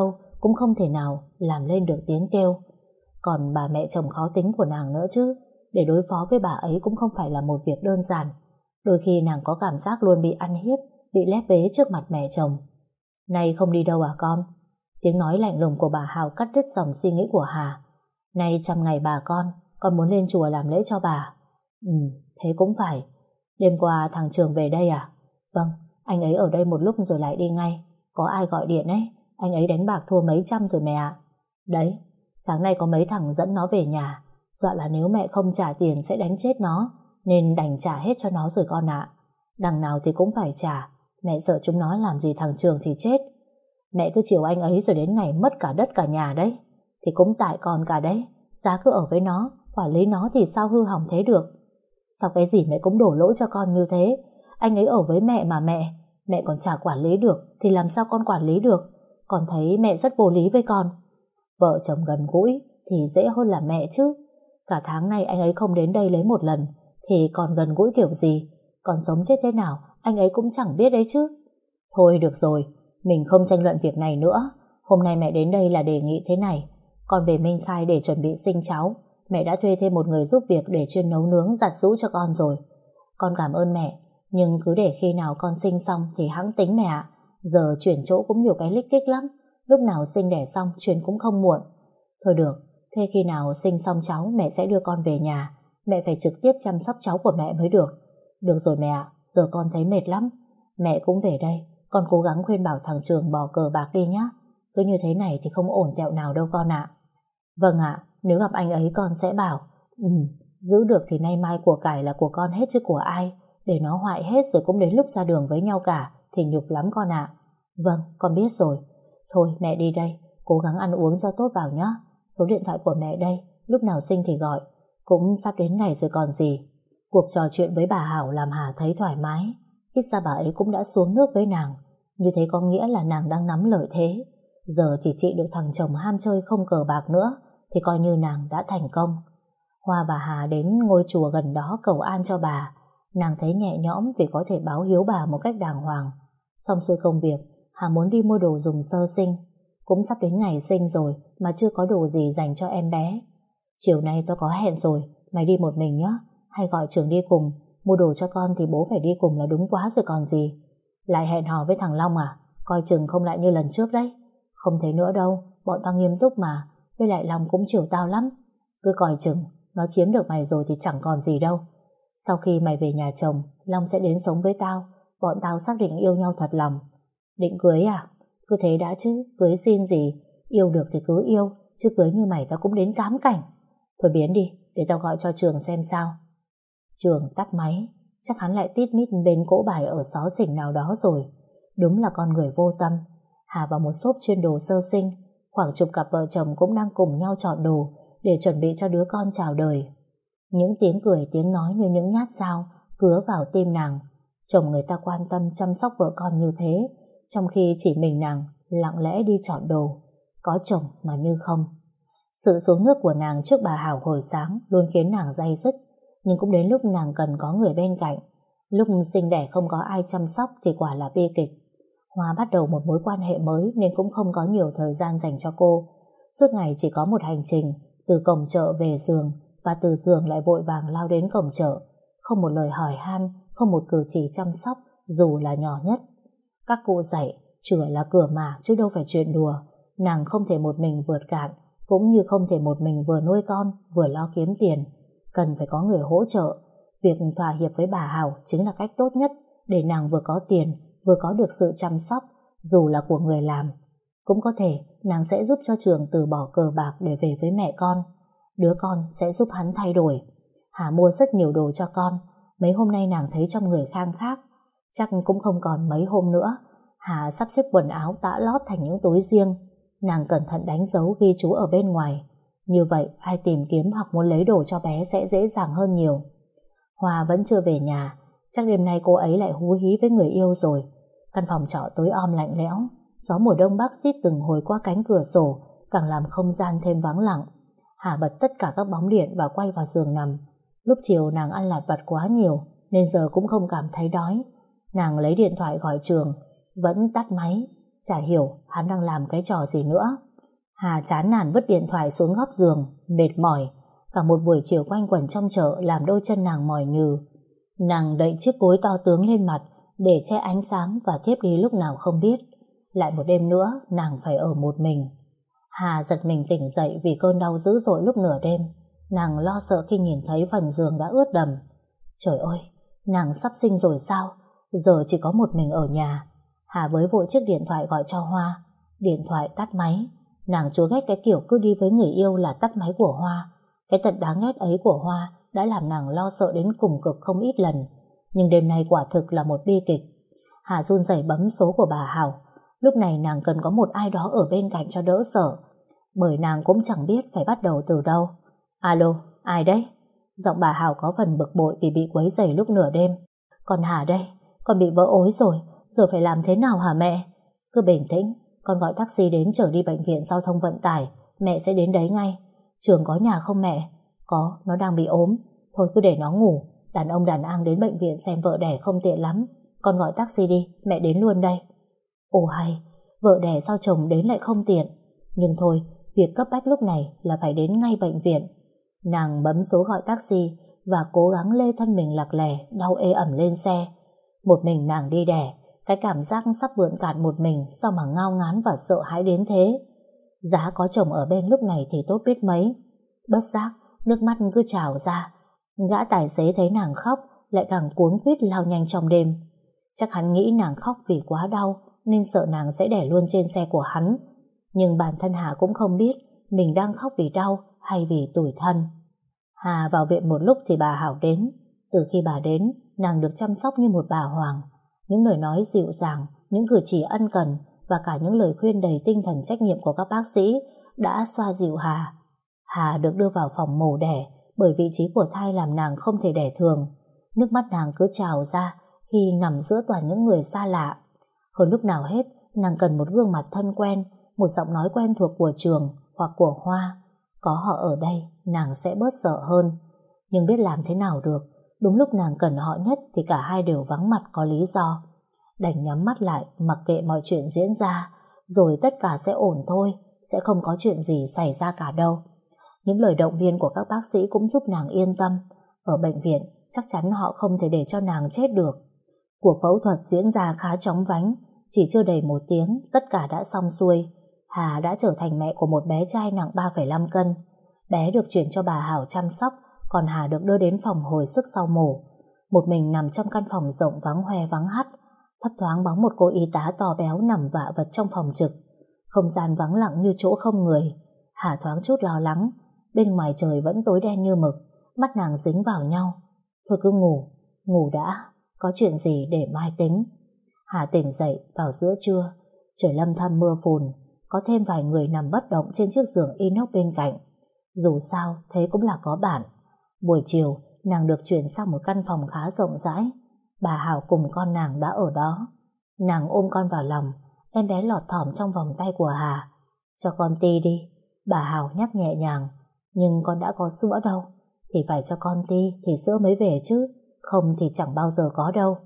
Speaker 1: cũng không thể nào làm lên được tiếng kêu. Còn bà mẹ chồng khó tính của nàng nữa chứ, để đối phó với bà ấy cũng không phải là một việc đơn giản. Đôi khi nàng có cảm giác luôn bị ăn hiếp, bị lép vế trước mặt mẹ chồng. Nay không đi đâu à con? Tiếng nói lạnh lùng của bà Hào cắt đứt dòng suy nghĩ của Hà. Nay 100 ngày bà con muốn lên chùa làm lễ cho bà. Thế cũng phải. Đêm qua thằng Trường về đây à? Vâng, anh ấy ở đây một lúc rồi lại đi ngay. Có ai gọi điện ấy, anh ấy đánh bạc thua mấy trăm rồi mẹ ạ. Đấy, sáng nay có mấy thằng dẫn nó về nhà, dọa là nếu mẹ không trả tiền sẽ đánh chết nó, nên đành trả hết cho nó rồi con ạ. Đằng nào thì cũng phải trả, mẹ sợ chúng nó làm gì thằng Trường thì chết. Mẹ cứ chiều anh ấy rồi đến ngày mất cả đất cả nhà đấy. Thì cũng tại con cả đấy, giá cứ ở với nó, quản lý nó thì sao hư hỏng thế được. Sao cái gì mẹ cũng đổ lỗi cho con như thế? Anh ấy ở với mẹ mà mẹ còn chả quản lý được thì làm sao con quản lý được? Con thấy mẹ rất vô lý với con. Vợ chồng gần gũi thì dễ hơn là mẹ chứ. Cả tháng nay anh ấy không đến đây lấy một lần thì còn gần gũi kiểu gì? Còn sống chết thế nào anh ấy cũng chẳng biết đấy chứ. Thôi được rồi, mình không tranh luận việc này nữa. Hôm nay mẹ đến đây là đề nghị thế này. Con về Minh Khai để chuẩn bị sinh cháu. Mẹ đã thuê thêm một người giúp việc để chuyên nấu nướng giặt giũ cho con rồi. Con cảm ơn mẹ, nhưng cứ để khi nào con sinh xong thì hẵng tính mẹ ạ. Giờ chuyển chỗ cũng nhiều cái lích kích lắm. Lúc nào sinh đẻ xong chuyển cũng không muộn. Thôi được, thế khi nào sinh xong cháu mẹ sẽ đưa con về nhà. Mẹ phải trực tiếp chăm sóc cháu của mẹ mới được. Được rồi mẹ ạ, giờ con thấy mệt lắm. Mẹ cũng về đây, con cố gắng khuyên bảo thằng Trường bỏ cờ bạc đi nhá. Cứ như thế này thì không ổn tẹo nào đâu con ạ. Vâng ạ, nếu gặp anh ấy con sẽ bảo. Giữ được thì nay mai của cải là của con hết chứ của ai. Để nó hoại hết rồi cũng đến lúc ra đường với nhau cả thì nhục lắm con ạ. Vâng, con biết rồi. Thôi mẹ đi đây, cố gắng ăn uống cho tốt vào nhé. Số điện thoại của mẹ đây, lúc nào sinh thì gọi. Cũng sắp đến ngày rồi còn gì. Cuộc trò chuyện với bà Hảo làm Hà thấy thoải mái. Ít ra bà ấy cũng đã xuống nước với nàng. Như thế có nghĩa là nàng đang nắm lợi thế. Giờ chỉ trị được thằng chồng ham chơi không cờ bạc nữa thì coi như nàng đã thành công. Hoa và Hà đến ngôi chùa gần đó cầu an cho bà. Nàng thấy nhẹ nhõm vì có thể báo hiếu bà một cách đàng hoàng. Xong xuôi công việc, Hà muốn đi mua đồ dùng sơ sinh. Cũng sắp đến ngày sinh rồi mà chưa có đồ gì dành cho em bé. Chiều nay tôi có hẹn rồi, mày đi một mình nhé. Hay gọi Trường đi cùng. Mua đồ cho con thì bố phải đi cùng là đúng quá rồi còn gì. Lại hẹn hò với thằng Long à? Coi chừng không lại như lần trước đấy. Không thế nữa đâu, bọn tao nghiêm túc mà. Với lại Long cũng chiều tao lắm. Cứ coi chừng, nó chiếm được mày rồi thì chẳng còn gì đâu. Sau khi mày về nhà chồng, Long sẽ đến sống với tao. Bọn tao xác định yêu nhau thật lòng. Định cưới à? Cứ thế đã chứ, cưới xin gì. Yêu được thì cứ yêu, chứ cưới như mày tao cũng đến cám cảnh. Thôi biến đi, để tao gọi cho Trường xem sao. Trường tắt máy. Chắc hắn lại tít mít bên cỗ bài ở xó xỉnh nào đó rồi. Đúng là con người vô tâm. Hà vào một shop chuyên đồ sơ sinh. Khoảng chục cặp vợ chồng cũng đang cùng nhau chọn đồ để chuẩn bị cho đứa con chào đời. Những tiếng cười tiếng nói như những nhát dao cứa vào tim nàng. Chồng người ta quan tâm chăm sóc vợ con như thế, trong khi chỉ mình nàng lặng lẽ đi chọn đồ. Có chồng mà như không. Sự xuống nước của nàng trước bà Hảo hồi sáng luôn khiến nàng day dứt. Nhưng cũng đến lúc nàng cần có người bên cạnh. Lúc sinh đẻ không có ai chăm sóc thì quả là bi kịch. Hoa bắt đầu một mối quan hệ mới nên cũng không có nhiều thời gian dành cho cô. Suốt ngày chỉ có một hành trình từ cổng chợ về giường, và từ giường lại vội vàng lao đến cổng chợ. Không một lời hỏi han, không một cử chỉ chăm sóc dù là nhỏ nhất. Các cụ dạy chửa là cửa mà chứ đâu phải chuyện đùa. Nàng không thể một mình vượt cạn, cũng như không thể một mình vừa nuôi con vừa lo kiếm tiền. Cần phải có người hỗ trợ. Việc thỏa hiệp với bà Hảo chính là cách tốt nhất để nàng vừa có tiền vừa có được sự chăm sóc, dù là của người làm. Cũng có thể nàng sẽ giúp cho Trường từ bỏ cờ bạc để về với mẹ con. Đứa con sẽ giúp hắn thay đổi. Hà mua rất nhiều đồ cho con. Mấy hôm nay nàng thấy trong người khang khác. Chắc cũng không còn mấy hôm nữa. Hà sắp xếp quần áo tã lót thành những túi riêng. Nàng cẩn thận đánh dấu ghi chú ở bên ngoài. Như vậy ai tìm kiếm hoặc muốn lấy đồ cho bé sẽ dễ dàng hơn nhiều. Hoa vẫn chưa về nhà. Chắc đêm nay cô ấy lại hú hí với người yêu rồi. Căn phòng trọ tối om lạnh lẽo. Gió mùa đông bắc xít từng hồi qua cánh cửa sổ, càng làm không gian thêm vắng lặng. Hà bật tất cả các bóng điện và quay vào giường nằm. Lúc chiều nàng ăn lạt vặt quá nhiều nên giờ cũng không cảm thấy đói. Nàng lấy điện thoại gọi Trường, vẫn tắt máy. Chả hiểu hắn đang làm cái trò gì nữa. Hà chán nản vứt điện thoại xuống góc giường, mệt mỏi. Cả một buổi chiều quanh quẩn trong chợ làm đôi chân nàng mỏi nhừ. Nàng đậy chiếc gối to tướng lên mặt để che ánh sáng và thiếp đi lúc nào không biết. Lại một đêm nữa nàng phải ở một mình. Hà giật mình tỉnh dậy vì cơn đau dữ dội lúc nửa đêm. Nàng lo sợ khi nhìn thấy phần giường đã ướt đầm. Trời ơi, nàng sắp sinh rồi sao? Giờ chỉ có một mình ở nhà. Hà với vội chiếc điện thoại gọi cho Hoa. Điện thoại tắt máy. Nàng chúa ghét cái kiểu cứ đi với người yêu là tắt máy của Hoa. Cái tật đáng ghét ấy của Hoa đã làm nàng lo sợ đến cùng cực không ít lần. Nhưng đêm nay quả thực là một bi kịch. Hà run rẩy bấm số của bà Hảo. Lúc này nàng cần có một ai đó ở bên cạnh cho đỡ sợ. Bởi nàng cũng chẳng biết phải bắt đầu từ đâu. Alo, ai đấy? Giọng bà Hảo có phần bực bội vì bị quấy rầy lúc nửa đêm. Con Hà đây, con bị vỡ ối rồi. Giờ phải làm thế nào hả mẹ? Cứ bình tĩnh, con gọi taxi đến chở đi bệnh viện giao thông vận tải. Mẹ sẽ đến đấy ngay. Trường có nhà không mẹ? Có, nó đang bị ốm. Thôi cứ để nó ngủ. Đàn ông đàn ang đến bệnh viện xem vợ đẻ không tiện lắm. Con gọi taxi đi, mẹ đến luôn đây. Ồ hay, vợ đẻ sao chồng đến lại không tiện. Nhưng thôi, việc cấp bách lúc này là phải đến ngay bệnh viện. Nàng bấm số gọi taxi và cố gắng lê thân mình lạc lè, đau ê ẩm lên xe. Một mình nàng đi đẻ, cái cảm giác sắp vượn cạn một mình sao mà ngao ngán và sợ hãi đến thế. Giá có chồng ở bên lúc này thì tốt biết mấy. Bất giác, nước mắt cứ trào ra. Gã tài xế thấy nàng khóc, lại càng cuống quýt lao nhanh trong đêm. Chắc hắn nghĩ nàng khóc vì quá đau, nên sợ nàng sẽ đẻ luôn trên xe của hắn. Nhưng bản thân Hà cũng không biết mình đang khóc vì đau hay vì tủi thân. Hà vào viện một lúc thì bà Hảo đến. Từ khi bà đến, nàng được chăm sóc như một bà hoàng. Những lời nói dịu dàng, những cử chỉ ân cần và cả những lời khuyên đầy tinh thần trách nhiệm của các bác sĩ đã xoa dịu Hà. Hà được đưa vào phòng mổ đẻ bởi vị trí của thai làm nàng không thể đẻ thường. Nước mắt nàng cứ trào ra khi nằm giữa toàn những người xa lạ. Hơn lúc nào hết, nàng cần một gương mặt thân quen, một giọng nói quen thuộc của Trường hoặc của Hoa. Có họ ở đây, nàng sẽ bớt sợ hơn. Nhưng biết làm thế nào được, đúng lúc nàng cần họ nhất thì cả hai đều vắng mặt có lý do. Đành nhắm mắt lại, mặc kệ mọi chuyện diễn ra, rồi tất cả sẽ ổn thôi, sẽ không có chuyện gì xảy ra cả đâu. Những lời động viên của các bác sĩ cũng giúp nàng yên tâm. Ở bệnh viện, chắc chắn họ không thể để cho nàng chết được. Cuộc phẫu thuật diễn ra khá chóng vánh, chỉ chưa đầy 1 tiếng, tất cả đã xong xuôi. Hà đã trở thành mẹ của một bé trai nặng 3,5 cân. Bé được chuyển cho bà Hảo chăm sóc, còn Hà được đưa đến phòng hồi sức sau mổ. Một mình nằm trong căn phòng rộng vắng hoe vắng hắt, thấp thoáng bóng một cô y tá to béo nằm vạ vật trong phòng trực. Không gian vắng lặng như chỗ không người. Hà thoáng chút lo lắng. Bên ngoài trời vẫn tối đen như mực, mắt nàng dính vào nhau. Thôi cứ ngủ, ngủ đã, có chuyện gì để mai tính. Hà tỉnh dậy vào giữa trưa. Trời lâm thâm mưa phùn, có thêm vài người nằm bất động trên chiếc giường inox bên cạnh. Dù sao, thế cũng là có bạn. Buổi chiều, nàng được chuyển sang một căn phòng khá rộng rãi. Bà Hảo cùng con nàng đã ở đó. Nàng ôm con vào lòng, em bé lọt thỏm trong vòng tay của Hà. Cho con ti đi, bà Hảo nhắc nhẹ nhàng. Nhưng con đã có sữa đâu. Thì phải cho con ti thì sữa mới về chứ, không thì chẳng bao giờ có đâu.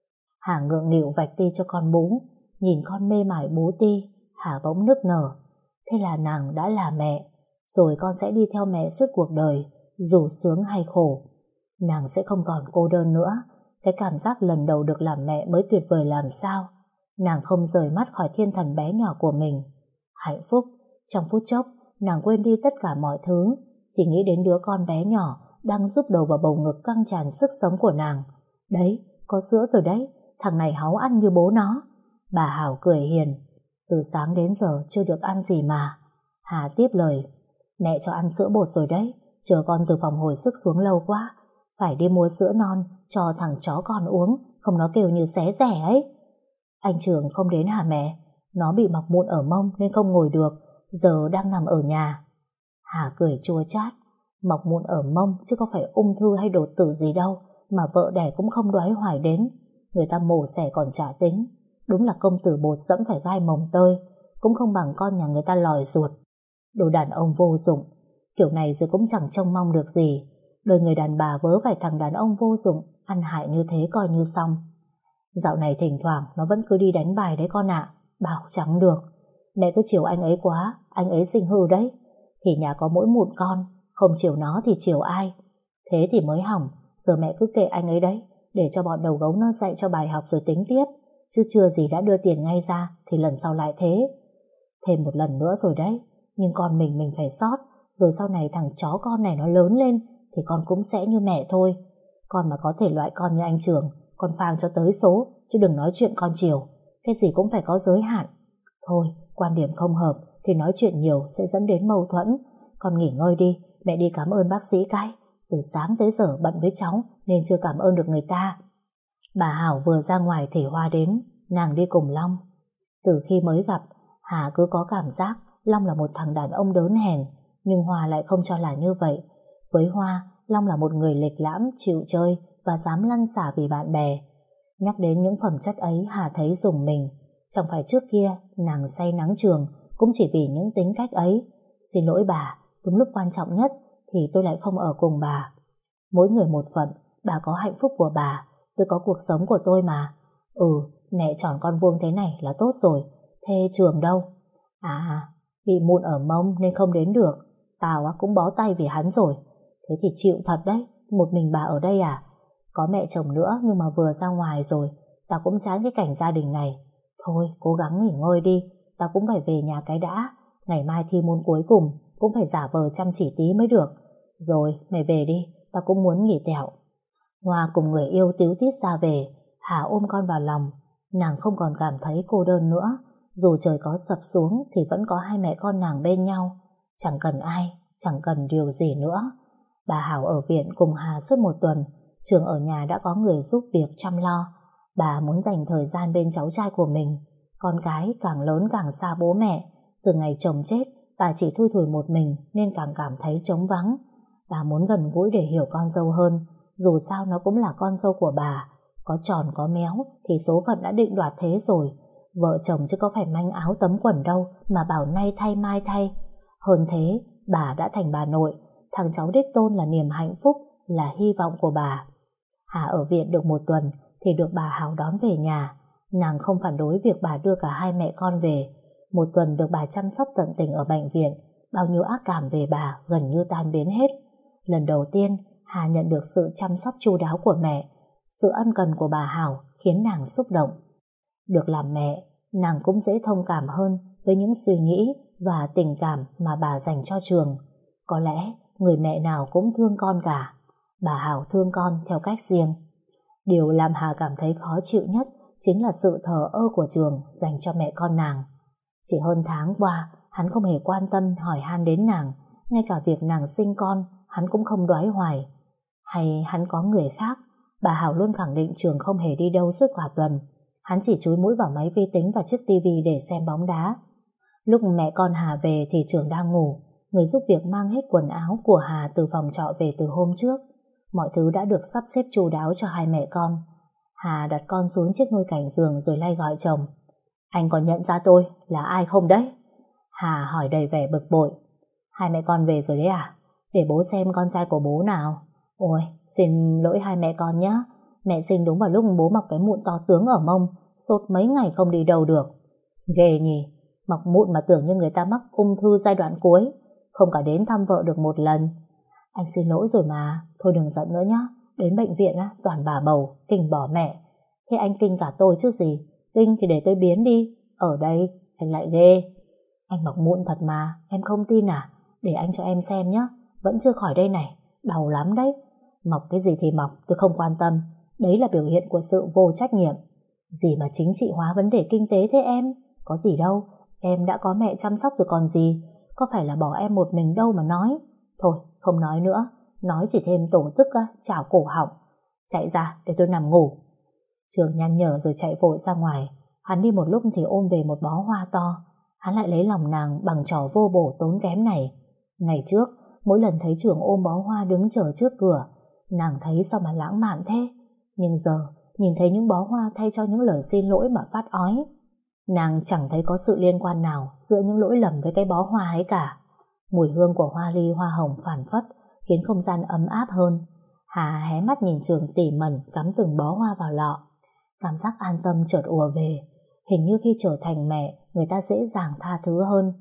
Speaker 1: Hà ngượng nghịu vạch ti cho con bú. Nhìn con mê mải bú ti, Hà bỗng nức nở. Thế là nàng đã là mẹ, rồi con sẽ đi theo mẹ suốt cuộc đời, dù sướng hay khổ. Nàng sẽ không còn cô đơn nữa. Cái cảm giác lần đầu được làm mẹ mới tuyệt vời làm sao. Nàng không rời mắt khỏi thiên thần bé nhỏ của mình. Hạnh phúc. Trong phút chốc, nàng quên đi tất cả mọi thứ, chỉ nghĩ đến đứa con bé nhỏ đang giúp đầu vào bầu ngực căng tràn sức sống của nàng. Đấy, có sữa rồi đấy, thằng này háu ăn như bố nó. Bà Hảo cười hiền. Từ sáng đến giờ chưa được ăn gì mà. Hà tiếp lời. Mẹ cho ăn sữa bột rồi đấy, chờ con từ phòng hồi sức xuống lâu quá. Phải đi mua sữa non cho thằng chó con uống, không nó kêu như xé rẻ ấy. Anh Trường không đến hả mẹ? Nó bị mọc mụn ở mông nên không ngồi được, giờ đang nằm ở nhà. Hà cười chua chát. Mọc mụn ở mông chứ có phải ung thư hay đột tử gì đâu mà vợ đẻ cũng không đoái hoài đến. Người ta mổ xẻ còn trả tính. Đúng là công tử bột dẫm phải gai mồng tơi, cũng không bằng con nhà người ta lòi ruột. Đồ đàn ông vô dụng. Kiểu này rồi cũng chẳng trông mong được gì. Đời người đàn bà vớ phải thằng đàn ông vô dụng ăn hại như thế coi như xong. Dạo này thỉnh thoảng nó vẫn cứ đi đánh bài đấy con ạ. Bảo chẳng được. Mẹ cứ chiều anh ấy quá, anh ấy sinh hư đấy. Thì nhà có mỗi một con, không chiều nó thì chiều ai? Thế thì mới hỏng. Giờ mẹ cứ kệ anh ấy đấy, để cho bọn đầu gấu nó dạy cho bài học rồi tính tiếp. Chứ chưa gì đã đưa tiền ngay ra thì lần sau lại thế. Thêm một lần nữa rồi đấy. Nhưng con mình phải sót. Rồi sau này thằng chó con này nó lớn lên thì con cũng sẽ như mẹ thôi. Con mà có thể loại con như anh Trường, con phang cho tới số, chứ đừng nói chuyện con chiều. Cái gì cũng phải có giới hạn. Thôi, quan điểm không hợp thì nói chuyện nhiều sẽ dẫn đến mâu thuẫn. Con nghỉ ngơi đi, mẹ đi cảm ơn bác sĩ cái. Từ sáng tới giờ bận với cháu nên chưa cảm ơn được người ta. Bà Hảo vừa ra ngoài thì Hoa đến, nàng đi cùng Long. Từ khi mới gặp, Hà cứ có cảm giác Long là một thằng đàn ông đớn hèn, nhưng Hoa lại không cho là như vậy. Với Hoa, Long là một người lịch lãm, chịu chơi và dám lăn xả vì bạn bè. Nhắc đến những phẩm chất ấy, Hà thấy rùng mình. Chẳng phải trước kia nàng say nắng Trường cũng chỉ vì những tính cách ấy. Xin lỗi bà, đúng lúc quan trọng nhất thì tôi lại không ở cùng bà. Mỗi người một phận, bà có hạnh phúc của bà, tôi có cuộc sống của tôi mà. Mẹ chọn con vuông thế này là tốt rồi. Thế Trường đâu? À, bị mụn ở mông nên không đến được. Tao cũng bó tay vì hắn rồi. Thế thì chịu thật đấy, một mình bà ở đây à? Có mẹ chồng nữa nhưng mà vừa ra ngoài rồi. Tao cũng chán cái cảnh gia đình này. Thôi, cố gắng nghỉ ngơi đi. Tao cũng phải về nhà cái đã. Ngày mai thi môn cuối cùng, cũng phải giả vờ chăm chỉ tí mới được. Rồi, mày về đi, tao cũng muốn nghỉ tẹo. Hoa cùng người yêu tíu tít ra về. Hà ôm con vào lòng. Nàng không còn cảm thấy cô đơn nữa. Dù trời có sập xuống thì vẫn có hai mẹ con nàng bên nhau. Chẳng cần ai, chẳng cần điều gì nữa. Bà Hảo ở viện cùng Hà suốt một tuần. Trường ở nhà đã có người giúp việc chăm lo. Bà muốn dành thời gian bên cháu trai của mình. Con cái càng lớn càng xa bố mẹ. Từ ngày chồng chết, bà chỉ thui thủi một mình nên càng cảm thấy trống vắng. Bà muốn gần gũi để hiểu con dâu hơn. Dù sao nó cũng là con dâu của bà. Có tròn có méo thì số phận đã định đoạt thế rồi. Vợ chồng chứ có phải manh áo tấm quần đâu mà bảo nay thay mai thay. Hơn thế, bà đã thành bà nội. Thằng cháu đích tôn là niềm hạnh phúc, là hy vọng của bà. Hà ở viện được một tuần thì được bà Hảo đón về nhà. Nàng không phản đối việc bà đưa cả hai mẹ con về. Một tuần được bà chăm sóc tận tình ở bệnh viện, bao nhiêu ác cảm về bà gần như tan biến hết. Lần đầu tiên Hà nhận được sự chăm sóc chu đáo của mẹ. Sự ân cần của bà Hảo khiến nàng xúc động. Được làm mẹ, nàng cũng dễ thông cảm hơn với những suy nghĩ và tình cảm mà bà dành cho Trường. Có lẽ người mẹ nào cũng thương con cả. Bà Hảo thương con theo cách riêng. Điều làm Hà cảm thấy khó chịu nhất chính là sự thờ ơ của Trường dành cho mẹ con nàng. Chỉ hơn tháng qua, hắn không hề quan tâm hỏi han đến nàng. Ngay cả việc nàng sinh con, hắn cũng không đoái hoài. Hay hắn có người khác? Bà Hảo luôn khẳng định Trường không hề đi đâu suốt cả tuần. Hắn chỉ chúi mũi vào máy vi tính và chiếc tivi để xem bóng đá. Lúc mẹ con Hà về thì Trường đang ngủ. Người giúp việc mang hết quần áo của Hà từ phòng trọ về từ hôm trước. Mọi thứ đã được sắp xếp chu đáo cho hai mẹ con. Hà đặt con xuống chiếc nôi cạnh giường rồi lay gọi chồng. Anh còn nhận ra tôi là ai không đấy? Hà hỏi đầy vẻ bực bội. Hai mẹ con về rồi đấy à? Để bố xem con trai của bố nào. Ôi, xin lỗi hai mẹ con nhé. Mẹ sinh đúng vào lúc bố mọc cái mụn to tướng ở mông, sốt mấy ngày không đi đâu được. Ghê nhỉ, mọc mụn mà tưởng như người ta mắc ung thư giai đoạn cuối, không cả đến thăm vợ được một lần. Anh xin lỗi rồi mà, thôi đừng giận nữa nhá. Đến bệnh viện toàn bà bầu, kinh bỏ mẹ. Thế anh kinh cả tôi chứ gì. Kinh thì để tôi biến đi. Ở đây, anh lại ghê. Anh mọc mụn thật mà, em không tin à? Để anh cho em xem nhé. Vẫn chưa khỏi đây này, đau lắm đấy. Mọc cái gì thì mọc, tôi không quan tâm. Đấy là biểu hiện của sự vô trách nhiệm. Gì mà chính trị hóa vấn đề kinh tế thế em? Có gì đâu, em đã có mẹ chăm sóc rồi còn gì. Có phải là bỏ em một mình đâu mà nói. Thôi, không nói nữa. Nói chỉ thêm tổ tức chảo cổ họng. Chạy ra để tôi nằm ngủ. Trường nhăn nhở rồi chạy vội ra ngoài. Hắn đi một lúc thì ôm về một bó hoa to. Hắn lại lấy lòng nàng bằng trò vô bổ tốn kém này. Ngày trước, mỗi lần thấy Trường ôm bó hoa đứng chờ trước cửa, nàng thấy sao mà lãng mạn thế. Nhưng giờ, nhìn thấy những bó hoa thay cho những lời xin lỗi mà phát ói. Nàng chẳng thấy có sự liên quan nào giữa những lỗi lầm với cái bó hoa ấy cả. Mùi hương của hoa ly hoa hồng phảng phất khiến không gian ấm áp hơn. Hà hé mắt nhìn Trường tỉ mẩn cắm từng bó hoa vào lọ. Cảm giác an tâm chợt ùa về. Hình như khi trở thành mẹ, người ta dễ dàng tha thứ hơn.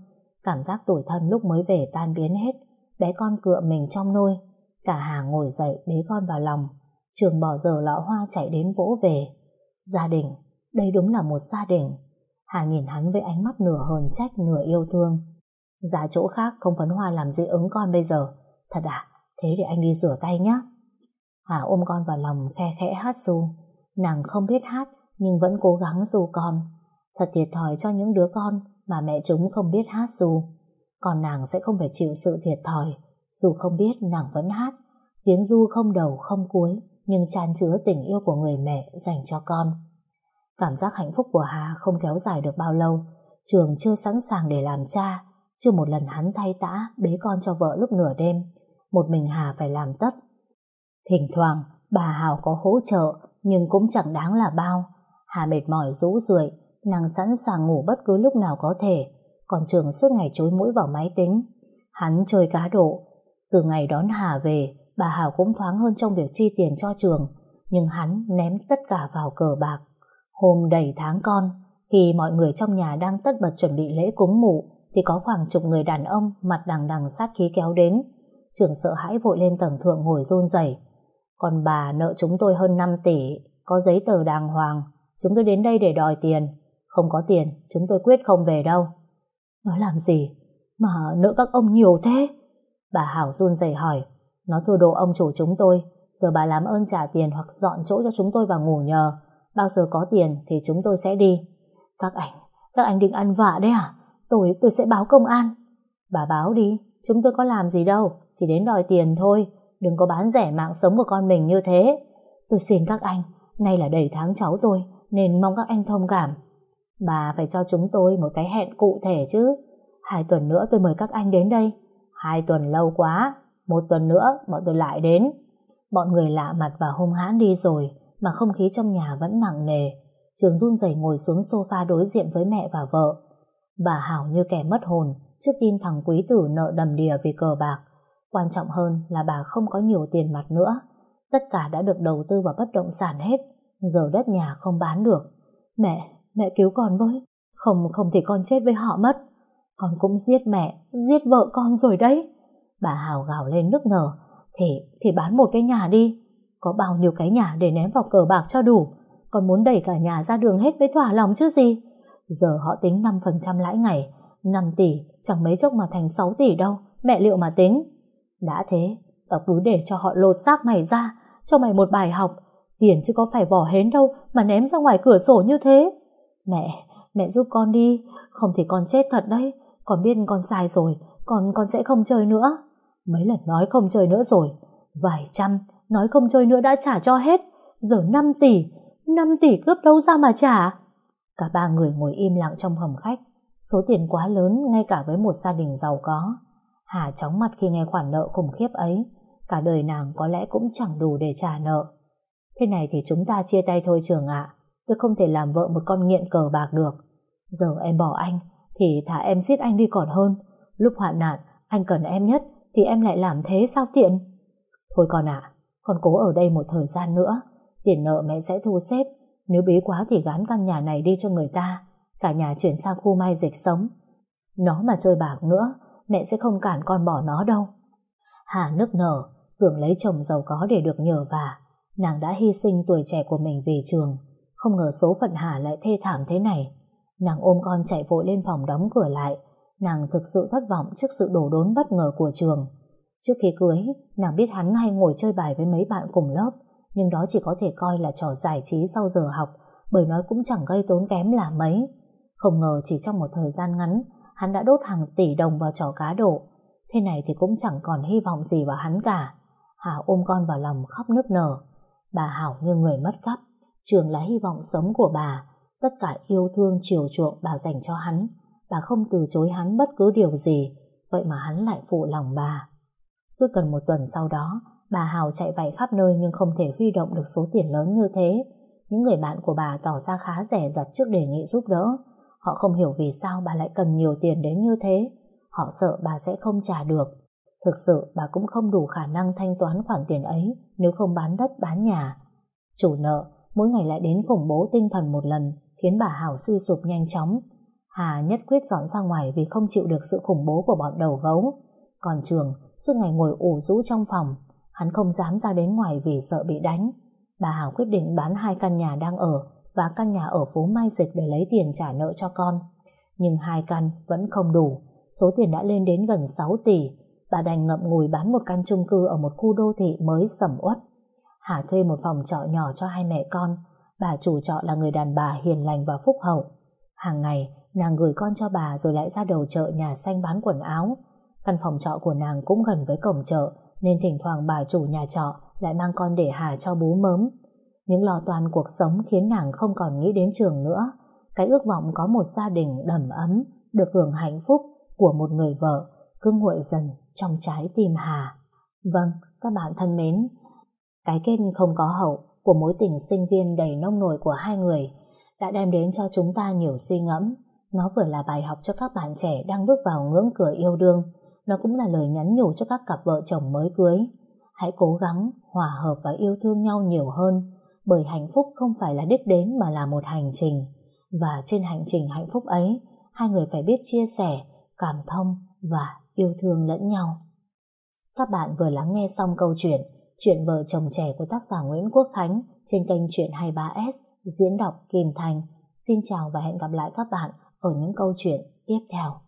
Speaker 1: Cảm giác tủi thân lúc mới về tan biến hết. Bé con cựa mình trong nôi. Cả Hà ngồi dậy bế con vào lòng. Trường bỏ dở lọ hoa chạy đến vỗ về. Gia đình, đây đúng là một gia đình. Hà nhìn hắn với ánh mắt nửa hờn trách nửa yêu thương. Ra chỗ khác không phấn hoa làm gì ứng con bây giờ. Thật à? Thế để anh đi rửa tay nhé. Hà ôm con vào lòng khe khẽ hát ru. Nàng không biết hát nhưng vẫn cố gắng ru con. Thật thiệt thòi cho những đứa con mà mẹ chúng không biết hát ru. Còn nàng sẽ không phải chịu sự thiệt thòi. Dù không biết nàng vẫn hát. Tiếng ru không đầu không cuối nhưng chan chứa tình yêu của người mẹ dành cho con. Cảm giác hạnh phúc của Hà không kéo dài được bao lâu. Trường chưa sẵn sàng để làm cha. Chưa một lần hắn thay tã bế con cho vợ lúc nửa đêm. Một mình Hà phải làm tất. Thỉnh thoảng bà Hào có hỗ trợ nhưng cũng chẳng đáng là bao. Hà mệt mỏi rũ rượi, nàng sẵn sàng ngủ bất cứ lúc nào có thể. Còn Trường suốt ngày chối mũi vào máy tính. Hắn chơi cá độ. Từ ngày đón Hà về, bà Hào cũng thoáng hơn trong việc chi tiền cho Trường, nhưng hắn ném tất cả vào cờ bạc. Hôm đầy tháng con, khi mọi người trong nhà đang tất bật chuẩn bị lễ cúng mụ, thì có khoảng chục người đàn ông mặt đằng đằng sát khí kéo đến. Trường sợ hãi vội lên tầng thượng ngồi run rẩy. Còn bà nợ chúng tôi hơn 5 tỷ, có giấy tờ đàng hoàng. Chúng tôi đến đây để đòi tiền. Không có tiền, chúng tôi quyết không về đâu. Nó làm gì mà nợ các ông nhiều thế? Bà Hảo run rẩy hỏi. Nó thua độ ông chủ chúng tôi. Giờ bà làm ơn trả tiền hoặc dọn chỗ cho chúng tôi vào ngủ nhờ. Bao giờ có tiền thì chúng tôi sẽ đi. Các anh định ăn vạ đấy à? Tôi sẽ báo công an. Bà báo đi, chúng tôi có làm gì đâu, chỉ đến đòi tiền thôi. Đừng có bán rẻ mạng sống của con mình như thế. Tôi xin các anh, nay là đầy tháng cháu tôi, nên mong các anh thông cảm. Bà phải cho chúng tôi một cái hẹn cụ thể chứ. 2 tuần nữa tôi mời các anh đến đây. 2 tuần lâu quá, 1 tuần nữa bọn tôi lại đến. Bọn người lạ mặt và hung hãn đi rồi, mà không khí trong nhà vẫn nặng nề. Trường run rẩy ngồi xuống sofa đối diện với mẹ và vợ. Bà Hảo như kẻ mất hồn trước tin thằng quý tử nợ đầm đìa vì cờ bạc. Quan trọng hơn là bà không có nhiều tiền mặt nữa. Tất cả đã được đầu tư vào bất động sản hết. Giờ đất nhà không bán được. Mẹ cứu con với. Không thì con chết với họ mất. Con cũng giết mẹ, giết vợ con rồi đấy. Bà Hảo gào lên nức nở. Thì bán một cái nhà đi. Có bao nhiêu cái nhà để ném vào cờ bạc cho đủ. Con muốn đẩy cả nhà ra đường hết mới thỏa lòng chứ gì. Giờ họ tính 5% lãi ngày. 5 tỷ chẳng mấy chốc mà thành 6 tỷ đâu. Mẹ liệu mà tính. Đã thế, tao cứ để cho họ lột xác mày ra, cho mày một bài học. Tiền chứ có phải vỏ hến đâu mà ném ra ngoài cửa sổ như thế. Mẹ giúp con đi. Không thì con chết thật đấy. Con biết con sai rồi. Con sẽ không chơi nữa. Mấy lần nói không chơi nữa rồi. Vài trăm nói không chơi nữa đã trả cho hết. Giờ 5 tỷ 5 tỷ cướp đâu ra mà trả. Cả 3 người ngồi im lặng trong phòng khách. Số tiền quá lớn ngay cả với một gia đình giàu có. Hà chóng mặt khi nghe khoản nợ khủng khiếp ấy. Cả đời nàng có lẽ cũng chẳng đủ để trả nợ. Thế này thì chúng ta chia tay thôi Trường ạ. Tôi không thể làm vợ một con nghiện cờ bạc được. Giờ em bỏ anh thì thả em giết anh đi còn hơn. Lúc hoạn nạn anh cần em nhất thì em lại làm thế sao tiện. Thôi con ạ, con cố ở đây một thời gian nữa. Tiền nợ mẹ sẽ thu xếp. Nếu bí quá thì gán căn nhà này đi cho người ta. Cả nhà chuyển sang khu mai dịch sống. Nó mà chơi bạc nữa, mẹ sẽ không cản con bỏ nó đâu. Hà nức nở, tưởng lấy chồng giàu có để được nhờ vả. Nàng đã hy sinh tuổi trẻ của mình vì Trường. Không ngờ số phận Hà lại thê thảm thế này. Nàng ôm con chạy vội lên phòng đóng cửa lại. Nàng thực sự thất vọng trước sự đổ đốn bất ngờ của Trường. Trước khi cưới, nàng biết hắn hay ngồi chơi bài với mấy bạn cùng lớp, nhưng đó chỉ có thể coi là trò giải trí sau giờ học, bởi nó cũng chẳng gây tốn kém là mấy. Không ngờ chỉ trong một thời gian ngắn, hắn đã đốt hàng tỷ đồng vào trò cá độ. Thế này thì cũng chẳng còn hy vọng gì vào hắn cả. Hà ôm con vào lòng khóc nức nở. Bà Hảo như người mất cắp. Trường là hy vọng sống của bà. Tất cả yêu thương chiều chuộng bà dành cho hắn. Bà không từ chối hắn bất cứ điều gì. Vậy mà hắn lại phụ lòng bà. Suốt gần 1 tuần sau đó, bà Hào chạy vạy khắp nơi nhưng không thể huy động được số tiền lớn như thế. Những người bạn của bà tỏ ra khá dè dặt trước đề nghị giúp đỡ. Họ không hiểu vì sao bà lại cần nhiều tiền đến như thế. Họ sợ bà sẽ không trả được. Thực sự bà cũng không đủ khả năng thanh toán khoản tiền ấy nếu không bán đất bán nhà. Chủ nợ mỗi ngày lại đến khủng bố tinh thần một lần, khiến bà Hảo suy sụp nhanh chóng. Hà nhất quyết dọn ra ngoài vì không chịu được sự khủng bố của bọn đầu gấu. Còn Trường suốt ngày ngồi ủ rũ trong phòng, hắn không dám ra đến ngoài vì sợ bị đánh. Bà Hảo quyết định bán 2 căn nhà đang ở và căn nhà ở phố Mai Dịch để lấy tiền trả nợ cho con. Nhưng 2 căn vẫn không đủ, số tiền đã lên đến gần 6 tỷ. Bà đành ngậm ngùi bán một căn chung cư ở một khu đô thị mới sầm uất. Hà thuê một phòng trọ nhỏ cho 2 mẹ con. Bà chủ trọ là người đàn bà hiền lành và phúc hậu. Hàng ngày nàng gửi con cho bà rồi lại ra đầu chợ Nhà Xanh bán quần áo. Căn phòng trọ của nàng cũng gần với cổng chợ, nên thỉnh thoảng bà chủ nhà trọ lại mang con để Hà cho bú mớm. Những lo toan cuộc sống khiến nàng không còn nghĩ đến Trường nữa. Cái ước vọng có một gia đình đầm ấm, được hưởng hạnh phúc của một người vợ cứ nguội dần trong trái tim Hà. Vâng, các bạn thân mến, cái kết không có hậu của mối tình sinh viên đầy nông nổi của hai người đã đem đến cho chúng ta nhiều suy ngẫm. Nó vừa là bài học cho các bạn trẻ đang bước vào ngưỡng cửa yêu đương. Nó cũng là lời nhắn nhủ cho các cặp vợ chồng mới cưới. Hãy cố gắng hòa hợp và yêu thương nhau nhiều hơn, bởi hạnh phúc không phải là đích đến mà là một hành trình. Và trên hành trình hạnh phúc ấy, hai người phải biết chia sẻ, cảm thông và yêu thương lẫn nhau. Các bạn vừa lắng nghe xong câu chuyện Chuyện vợ chồng trẻ của tác giả Nguyễn Quốc Khánh trên kênh Chuyện 23S, diễn đọc Kim Thành. Xin chào và hẹn gặp lại các bạn ở những câu chuyện tiếp theo.